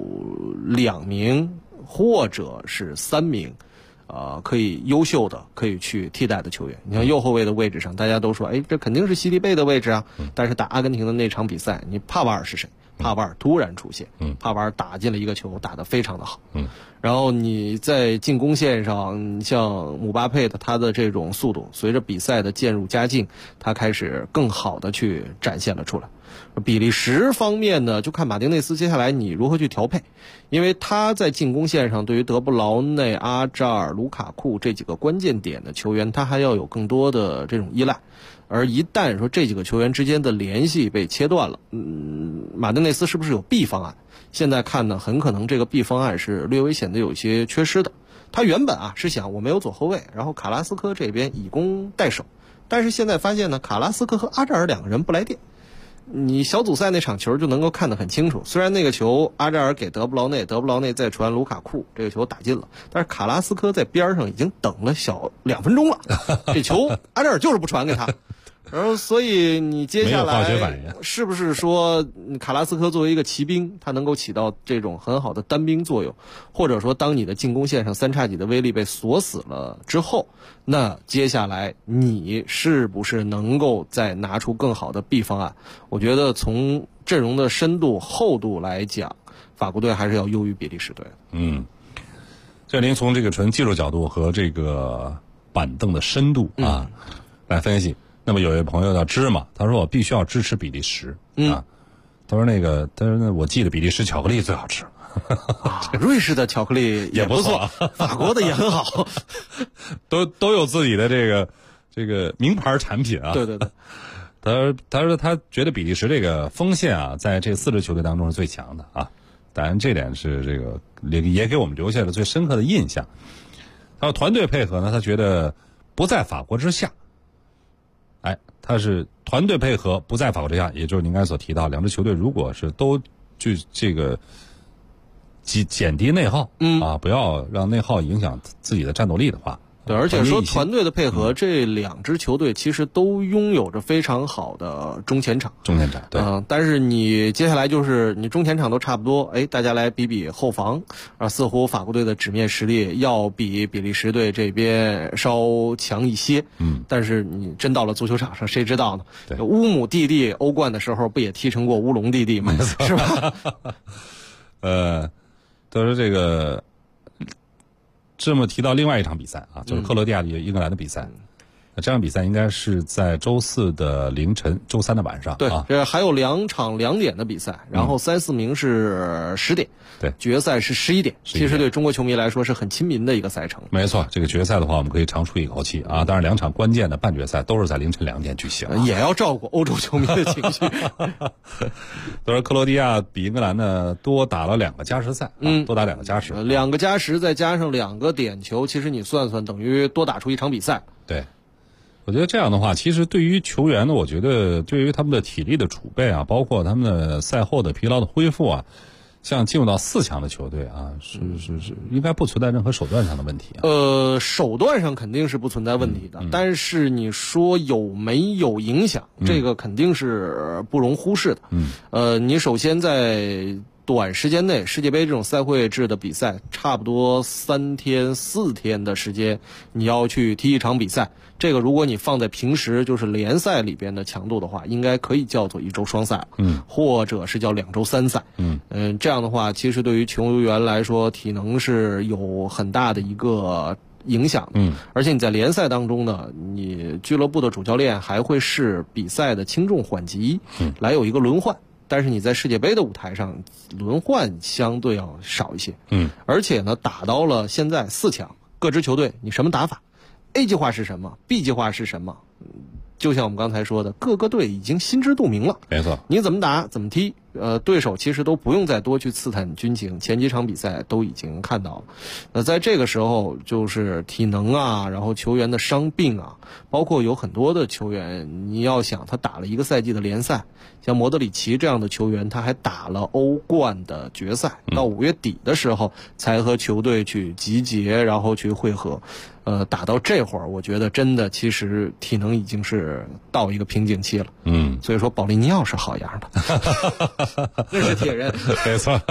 2名或者是3名。可以优秀的可以去替代的球员。你像右后卫的位置上，大家都说，哎，这肯定是西利贝的位置啊。但是打阿根廷的那场比赛，你帕瓦尔是谁？帕瓦尔突然出现，帕瓦尔打进了一个球，打得非常的好。然后你在进攻线上，像姆巴佩的他的这种速度，随着比赛的渐入佳境，他开始更好的去展现了出来。比利时方面呢，就看马丁内斯接下来你如何去调配，因为他在进攻线上对于德布劳内、阿扎尔、卢卡库这几个关键点的球员，他还要有更多的这种依赖。而一旦说这几个球员之间的联系被切断了，马丁内斯是不是有 B 方案？现在看呢，很可能这个 B 方案是略微显得有些缺失的。他原本是想我没有左后卫，然后卡拉斯科这边以攻代守，但是现在发现呢，卡拉斯科和阿扎尔2个人不来电。你小组赛那场球就能够看得很清楚，虽然那个球阿扎尔给德布劳内，德布劳内再传卢卡库，这个球打进了，但是卡拉斯科在边上已经等了小2分钟了，这球阿扎尔就是不传给他。然后所以你接下来是不是说卡拉斯科作为一个骑兵，他能够起到这种很好的单兵作用，或者说当你的进攻线上3叉戟的威力被锁死了之后，那接下来你是不是能够再拿出更好的 B 方案？我觉得从阵容的深度厚度来讲，法国队还是要优于比利时队的。 这您从这个纯技术角度和这个板凳的深度来分析。那么有位朋友叫芝麻，他说我必须要支持比利时他说那我记得比利时巧克力最好吃。 瑞士的巧克力也不错，法国的也很好， 都有自己的这个名牌产品啊。 对对对。 他说他觉得比利时这个锋线在这4支球队当中是最强的当然这点是这个也给我们留下了最深刻的印象。他说团队配合呢，他觉得不在法国之下。他是团队配合不在法国之下，也就是您刚才所提到，两支球队如果是都去这个减低内耗，不要让内耗影响自己的战斗力的话。 对，而且说团队的配合，这2支球队其实都拥有着非常好的中前场。 对。 但是你接下来就是你中前场都差不多，大家来比比后防似乎法国队的纸面实力要比比利时队这边稍强一些。但是你真到了足球场上，谁知道呢？ 对， 乌姆弟弟欧冠的时候不也踢成过乌龙弟弟吗？是吧？ 都是这个。这么提到另外一场比赛就是克罗地亚与英格兰的比赛。这场比赛应该是在周4的凌晨，周3的晚上。 对，这还有2场2点的比赛，然后3、4名是10点， 对， 决赛是11点。其实对中国球迷来说是很亲民的一个赛程。 没错，这个决赛的话，我们可以长出一口气当然2场关键的半决赛都是在凌晨2点举行， 也要照顾欧洲球迷的情绪。 都是克罗地亚比英格兰呢多打了2个加时赛，多打2个加时 ，2个加时再加上2个点球，其实你算算等于多打出1场比赛。 对。我觉得这样的话，其实对于球员呢，我觉得对于他们的体力的储备包括他们的赛后的疲劳的恢复像进入到4强的球队是应该不存在任何手段上的问题手段上肯定是不存在问题的，但是你说有没有影响，这个肯定是不容忽视的。你首先在短时间内，世界杯这种赛会制的比赛，差不多3天4天的时间，你要去踢一场比赛。这个如果你放在平时就是联赛里边的强度的话，应该可以叫做1周双赛，或者是叫2周3赛，这样的话，其实对于球员来说，体能是有很大的一个影响，而且你在联赛当中呢，你俱乐部的主教练还会视比赛的轻重缓急，来有一个轮换。但是你在世界杯的舞台上，轮换相对要少一些，而且呢，打到了现在4强，各支球队你什么打法 ，A 计划是什么 ，B 计划是什么，就像我们刚才说的，各个队已经心知肚明了， 没错， 你怎么打怎么踢，对手其实都不用再多去刺探军情，前几场比赛都已经看到了。那在这个时候，就是体能啊，然后球员的伤病啊，包括有很多的球员，你要想他打了一个赛季的联赛，像莫德里奇这样的球员，他还打了欧冠的决赛，到5月底的时候才和球队去集结，然后去会合。打到这会儿，我觉得真的其实体能已经是到一个瓶颈期了。所以说保利尼奥是好样的，那是铁人， 没错。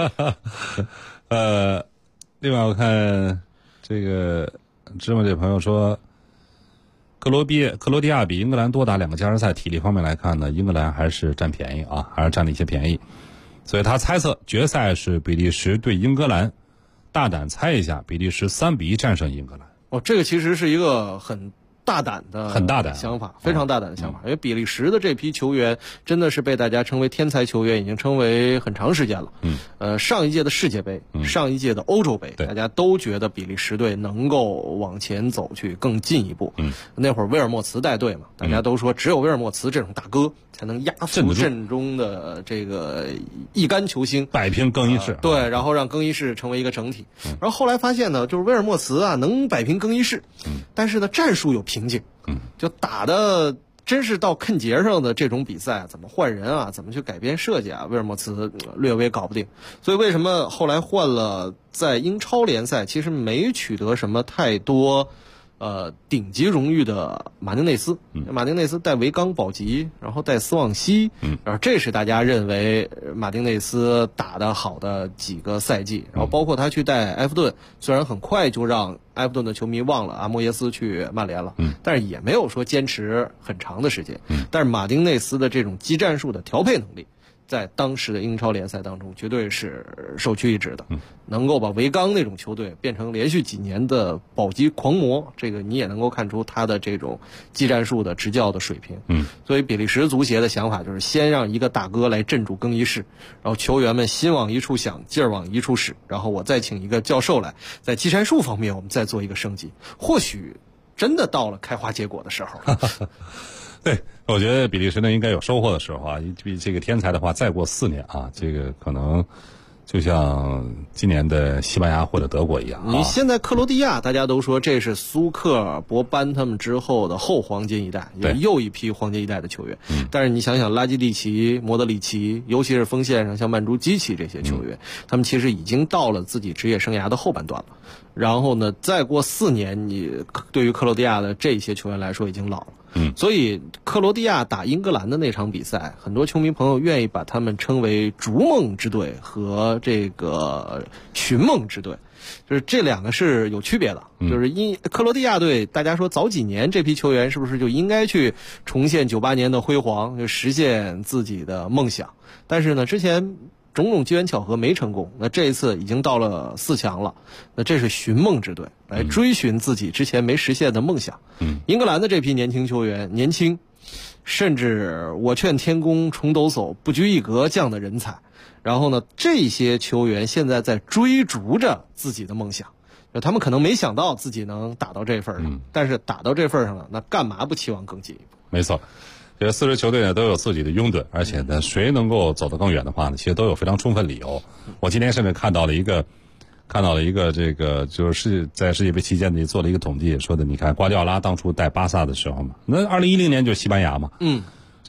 另外我看这个芝麻这朋友说，克罗地亚比英格兰多打2个加时赛，体力方面来看呢，英格兰还是占便宜啊，还是占了一些便宜。所以他猜测决赛是比利时对英格兰，大胆猜一下，比利时3-1战胜英格兰。 这个其实是一个很大胆的想法，非常大胆的想法，因为比利时的这批球员真的是被大家称为天才球员，已经称为很长时间了。上一届的世界杯，上一届的欧洲杯，大家都觉得比利时队能够往前走去更进一步。那会儿威尔莫茨带队嘛，大家都说只有威尔莫茨这种大哥才能压服阵中的这个一干球星， 摆平更衣室。 对，然后让更衣室成为一个整体。然后后来发现呢，就是威尔莫茨啊能摆平更衣室，但是呢战术有瓶颈，就打的真是到坑节上的这种比赛，怎么换人啊，怎么去改变设计啊，威尔莫茨略微搞不定。所以为什么后来换了在英超联赛，其实没取得什么太多顶级荣誉的马丁内斯，马丁内斯带维冈保级，然后带斯旺西，然后这是大家认为马丁内斯打得好的几个赛季，然后包括他去带埃弗顿，虽然很快就让埃弗顿的球迷忘了阿莫耶斯去曼联了，但是也没有说坚持很长的时间。但是马丁内斯的这种技战术的调配能力，在当时的英超联赛当中绝对是首屈一指的，能够把维冈那种球队变成连续几年的保级狂魔，这个你也能够看出他的这种技战术的执教的水平。所以比利时足协的想法就是先让一个大哥来镇住更衣室，然后球员们心往一处想，劲儿往一处使，然后我再请一个教授来，在技战术方面我们再做一个升级，或许真的到了开花结果的时候了。 对，我觉得比利时呢应该有收获的时候啊，比这个天才的话，再过4年啊，这个可能就像今年的西班牙或者德国一样。 你现在克罗地亚，大家都说这是苏克、博班他们之后的后黄金一代，又一批黄金一代的球员。但是你想想拉基蒂奇、莫德里奇，尤其是锋线上像曼朱基奇这些球员，他们其实已经到了自己职业生涯的后半段了。然后呢，再过4年，你对于克罗地亚的这些球员来说已经老了。所以克罗地亚打英格兰的那场比赛，很多球迷朋友愿意把他们称为逐梦之队和这个寻梦之队，就是这两个是有区别的。就是克罗地亚队，大家说早几年这批球员是不是就应该去重现98年的辉煌，就实现自己的梦想？但是呢，之前种种机缘巧合没成功，那这一次已经到了4强了，那这是寻梦之队，来追寻自己之前没实现的梦想。英格兰的这批年轻球员，年轻，甚至我劝天公重抖擞，不拘一格这样的人才。然后呢，这些球员现在在追逐着自己的梦想，他们可能没想到自己能打到这份上，但是打到这份上了，那干嘛不期望更进一步？ 没错。这4支球队呢都有自己的拥趸，而且呢，谁能够走得更远的话呢，其实都有非常充分理由。我今天甚至看到了一个这个就是在世界杯期间呢做了一个统计，说的你看瓜迪奥拉当初带巴萨的时候嘛，那2010年就是西班牙嘛，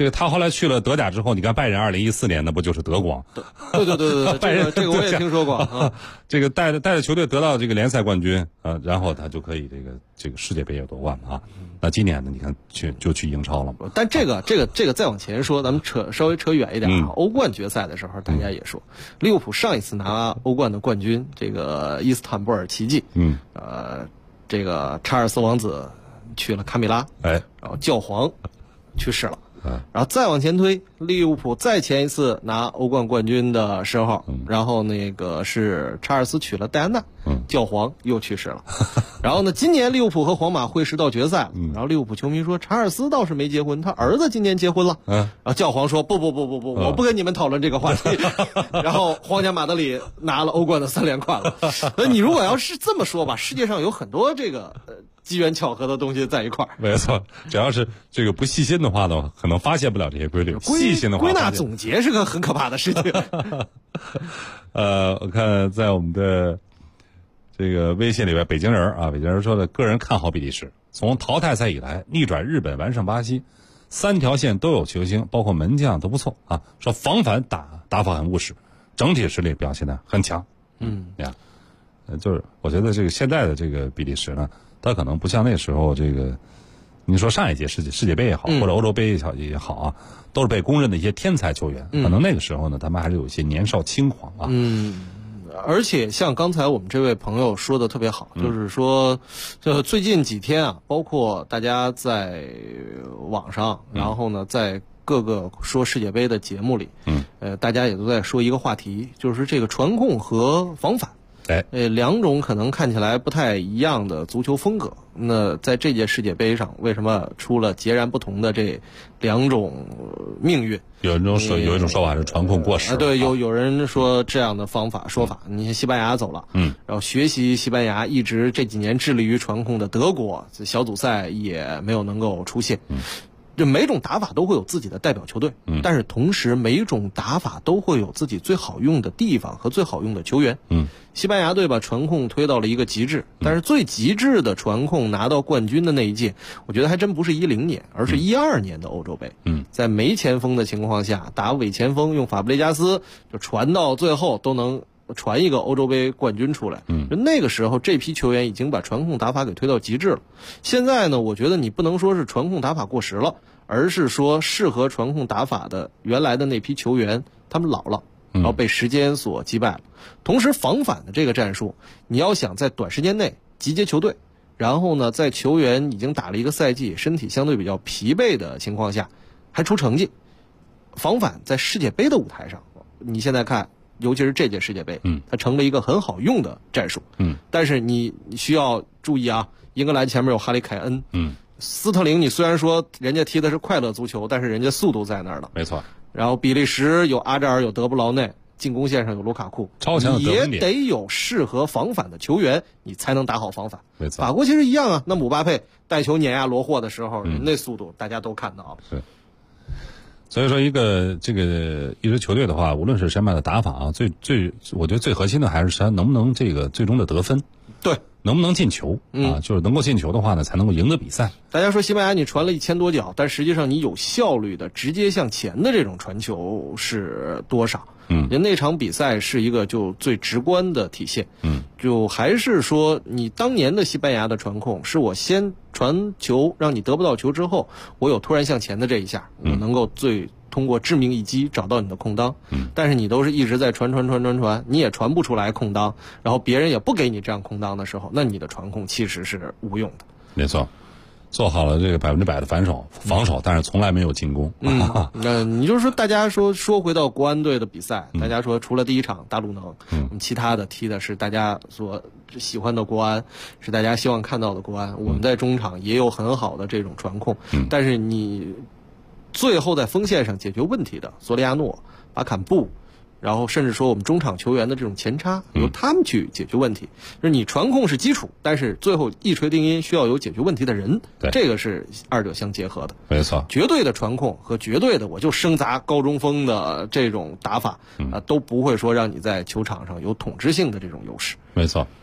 这个他后来去了德甲之后，你看拜仁2014年那不就是德光？ 对， 拜仁这个我也听说过啊。 这个带着球队得到这个联赛冠军啊，然后他就可以这个世界杯也夺冠了啊。那今年呢，你看就去英超了。 但这个再往前说，咱们稍微扯远一点啊。欧冠决赛的时候，大家也说，利物浦上一次拿欧冠的冠军，这个伊斯坦布尔奇迹，这个查尔斯王子娶了卡米拉，然后教皇去世了。然后再往前推，利物浦再前一次拿欧冠冠军的时候，然后那个是查尔斯娶了戴安娜，教皇又去世了。然后呢，今年利物浦和皇马会师到决赛了，然后利物浦球迷说查尔斯倒是没结婚，他儿子今年结婚了。然后教皇说不，我不跟你们讨论这个话题。然后皇家马德里拿了欧冠的3连冠了。你如果要是这么说吧，世界上有很多这个机缘巧合的东西在一块儿。 没错，只要是这个不细心的话呢，可能发现不了这些规律。细心的话， 归纳总结是个很可怕的事情。 我看在我们的这个微信里边，北京人说的，个人看好比利时，从淘汰赛以来逆转日本，完胜巴西，3条线都有球星，包括门将都不错啊。说防反打法很务实，整体实力表现得很强。就是我觉得这个现在的这个比利时呢，他可能不像那时候这个，你说上一届世界杯也好，或者欧洲杯也好啊，都是被公认的一些天才球员。可能那个时候呢，他们还是有一些年少轻狂啊。 而且像刚才我们这位朋友说的特别好，就是说，最近几天啊，包括大家在网上，然后呢，在各个说世界杯的节目里，大家也都在说一个话题，就是这个传控和防反。两种可能看起来不太一样的足球风格。那在这届世界杯上，为什么出了截然不同的这2种命运？ 有一种说法是传控过时。 对，有人说这样的说法。你看西班牙走了，然后学习西班牙一直这几年致力于传控的德国，小组赛也没有能够出现。就每种打法都会有自己的代表球队，但是同时每种打法都会有自己最好用的地方和最好用的球员。西班牙队把传控推到了一个极致，但是最极致的传控拿到冠军的那一届，我觉得还真不是10年，而是12年的欧洲杯。在没前锋的情况下，打伪前锋，用法布雷加斯就传到最后都能传一个欧洲杯冠军出来。那个时候这批球员已经把传控打法给推到极致了。现在呢，我觉得你不能说是传控打法过时了，而是说适合传控打法的原来的那批球员他们老了，然后被时间所击败了。同时防反的这个战术，你要想在短时间内集结球队，然后呢在球员已经打了一个赛季，身体相对比较疲惫的情况下还出成绩，防反在世界杯的舞台上，你现在看尤其是这届世界杯，它成了一个很好用的战术。但是你需要注意啊，英格兰前面有哈里凯恩，斯特林，你虽然说人家踢的是快乐足球，但是人家速度在那儿了。 没错。 然后比利时有阿扎尔，有德布劳内，进攻线上有卢卡库， 超强的得分点， 也得有适合防反的球员，你才能打好防反。 没错。 法国其实一样啊，那姆巴佩带球碾压罗霍的时候，那速度大家都看到了。 是。所以说，一支球队的话，无论是什么样的打法啊，我觉得最核心的还是他能不能这个最终的得分。 对。 能不能进球啊？就是能够进球的话呢，才能够赢得比赛。 大家说西班牙你传了1000多脚，但实际上你有效率的直接向前的这种传球是多少？那场比赛是一个就最直观的体现。就还是说你当年的西班牙的传控，是我先传球让你得不到球之后，我有突然向前的这一下，我能够通过致命一击找到你的空当。但是你都是一直在传，你也传不出来空当，然后别人也不给你这样空当的时候，那你的传控其实是无用的。 没错，做好了这个100%的防守，但是从来没有进攻。 你就是说，大家说回到国安队的比赛，大家说除了第一场大鲁能，其他的踢的是大家所喜欢的国安，是大家希望看到的国安。我们在中场也有很好的这种传控，但是你最后在锋线上解决问题的索里亚诺、巴坎布，然后甚至说我们中场球员的这种前插，由他们去解决问题。就是你传控是基础，但是最后一锤定音需要有解决问题的人，这个是二者相结合的。 没错， 绝对的传控和绝对的我就生砸高中锋的这种打法，都不会说让你在球场上有统治性的这种优势。 没错。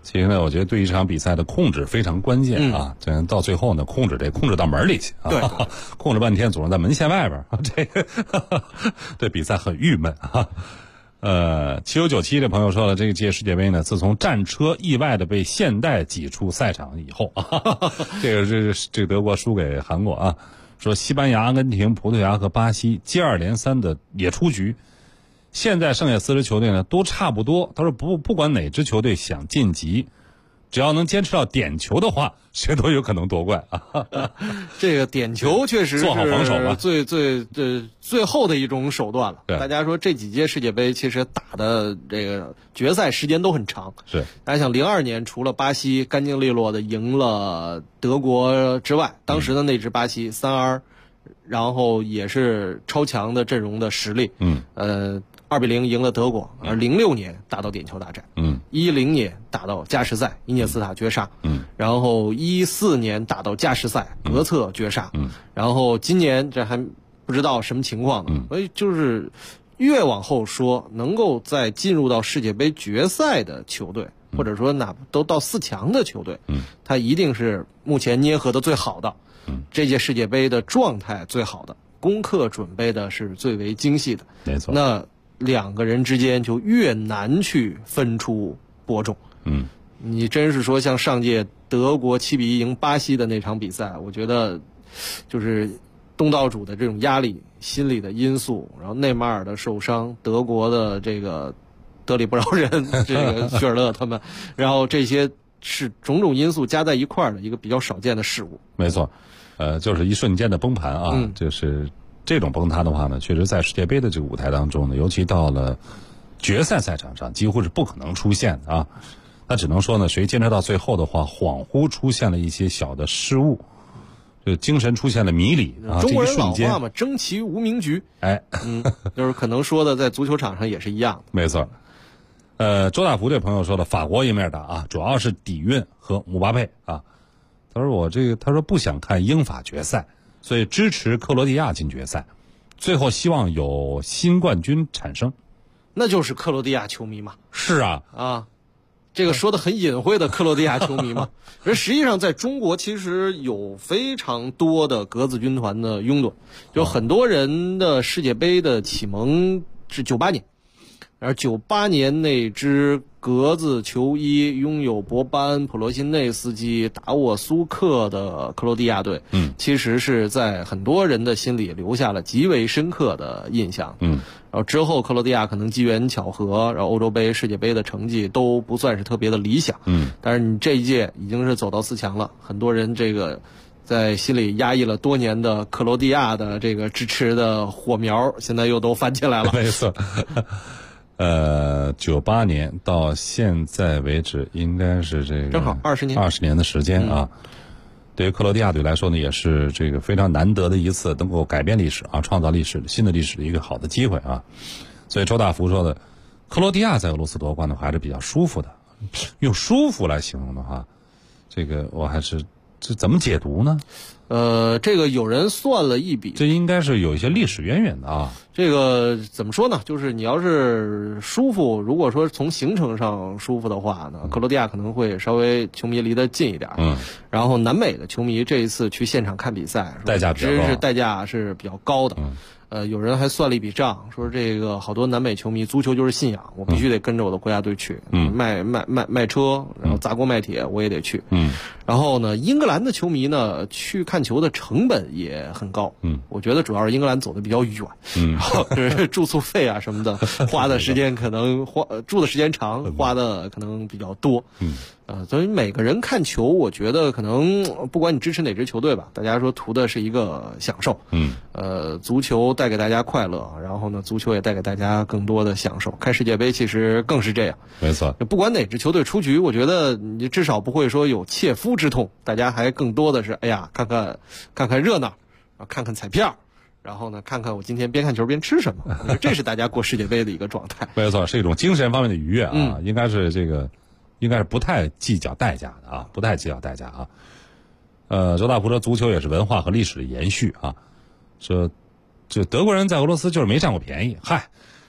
其实呢，我觉得对一场比赛的控制非常关键啊。这到最后呢，控制到门里去啊， 对， 控制半天总是在门线外边，这个这比赛很郁闷啊。7997这朋友说了，这届世界杯呢，自从战车意外的被现代挤出赛场以后，这个德国输给韩国啊，说西班牙、阿根廷、葡萄牙和巴西接二连三的也出局。现在剩下4支球队呢，都差不多。他说不管哪支球队想晋级，只要能坚持到点球的话，谁都有可能夺冠啊。 这个点球确实是做好防守吧， 最后的一种手段了。 对， 大家说这几届世界杯其实打的这个决赛时间都很长。 是， 大家想02年除了巴西干净利落的赢了德国之外，当时的那支巴西3-2，然后也是超强的阵容的实力。2-0赢了德国，而06年打到点球大战，10年打到加时赛，伊涅斯塔绝杀，然后14年打到加时赛，格策绝杀，然后今年这还不知道什么情况呢，所以就是越往后说，能够在进入到世界杯决赛的球队，或者说哪都到4强的球队，他一定是目前捏合的最好的，这届世界杯的状态最好的，功课准备的是最为精细的， 没错。 那2个人之间就越难去分出伯仲。你真是说像上届德国7-1赢巴西的那场比赛，我觉得就是东道主的这种压力、心理的因素，然后内马尔的受伤，德国的这个得理不饶人，这个许尔勒他们，然后这些是种种因素加在一块儿的一个比较少见的事物。 没错，就是一瞬间的崩盘啊，就是这种崩塌的话呢，确实在世界杯的这个舞台当中呢，尤其到了决赛赛场上，几乎是不可能出现的啊。那只能说呢，谁坚持到最后的话，恍惚出现了一些小的失误，就精神出现了迷离啊。 中国人老话嘛，争其无名局。就是可能说的在足球场上也是一样的。 没错。周大福这朋友说了，法国一面打啊，主要是底蕴和姆巴佩啊。他说不想看英法决赛。所以支持克罗地亚进决赛，最后希望有新冠军产生， 那就是克罗地亚球迷嘛。 是啊， 这个说的很隐晦的克罗地亚球迷嘛。而实际上在中国其实有非常多的格子军团的拥趸，就很多人的世界杯的启蒙是98年，而98年那支格子球衣拥有博班、普罗辛内斯基、达沃苏克的克罗地亚队，其实是在很多人的心里留下了极为深刻的印象。然后之后克罗地亚可能机缘巧合，然后欧洲杯、世界杯的成绩都不算是特别的理想。但是你这一届已经是走到4强了，很多人这个在心里压抑了多年的克罗地亚的这个支持的火苗，现在又都翻起来了。 没错。98年到现在为止，应该是这个正好 20年的时间啊。对于克罗地亚队来说呢，也是这个非常难得的一次能够改变历史啊、创造历史新的历史的一个好的机会啊。所以周大福说的，克罗地亚在俄罗斯夺冠的话还是比较舒服的。用舒服来形容的话，这个我还是这怎么解读呢？ 这个有人算了一笔， 这应该是有一些历史渊源的啊。 这个怎么说呢？就是你要是舒服，如果说从行程上舒服的话呢，克罗地亚可能会稍微球迷离得近一点。然后南美的球迷这一次去现场看比赛， 代价比较高， 是代价是比较高的。有人还算了一笔账，说这个好多南美球迷，足球就是信仰，我必须得跟着我的国家队去，卖车，然后砸锅卖铁，我也得去。然后呢，英格兰的球迷呢，去看球的成本也很高。我觉得主要是英格兰走的比较远，然后是住宿费啊什么的，花的时间可能住的时间长，花的可能比较多。所以每个人看球，我觉得可能不管你支持哪支球队吧，大家说图的是一个享受。足球带给大家快乐，然后呢，足球也带给大家更多的享受。看世界杯其实更是这样。 没错， 不管哪支球队出局，我觉得你至少不会说有切肤之痛，大家还更多的是哎呀，看看热闹，看看彩票。然后呢，看看我今天边看球边吃什么，我觉得这是大家过世界杯的一个状态。 没错，是一种精神方面的愉悦啊，应该是不太计较代价的啊，不太计较代价啊。周大福说，足球也是文化和历史的延续啊。说，这德国人在俄罗斯就是没占过便宜。嗨，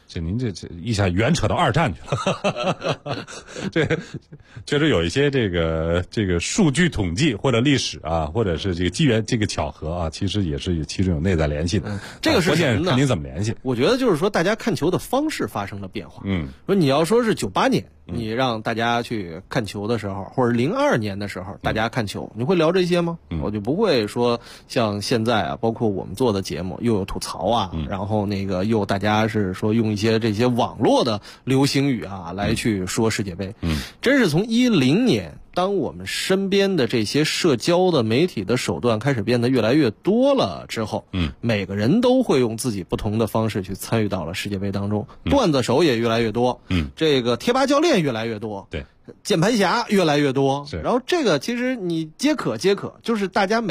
您这一下远扯到2战去了，这确实有一些这个数据统计或者历史啊，或者是这个机缘这个巧合啊，其实也是其中有内在联系的。 这个是什么呢？ 看您怎么联系。 我觉得就是说，大家看球的方式发生了变化。说你要说是98年，你让大家去看球的时候，或者02年的时候，大家看球，你会聊这些吗？我就不会说像现在啊，包括我们做的节目又有吐槽啊，然后那个又大家是说用一些这些网络的流行语啊来去说世界杯。真是从10年，当我们身边的这些社交的媒体的手段开始变得越来越多了之后，每个人都会用自己不同的方式去参与到了世界杯当中。段子手也越来越多，这个贴吧教练越来越多， 对， 键盘侠越来越多，然后这个其实你皆可，就是大家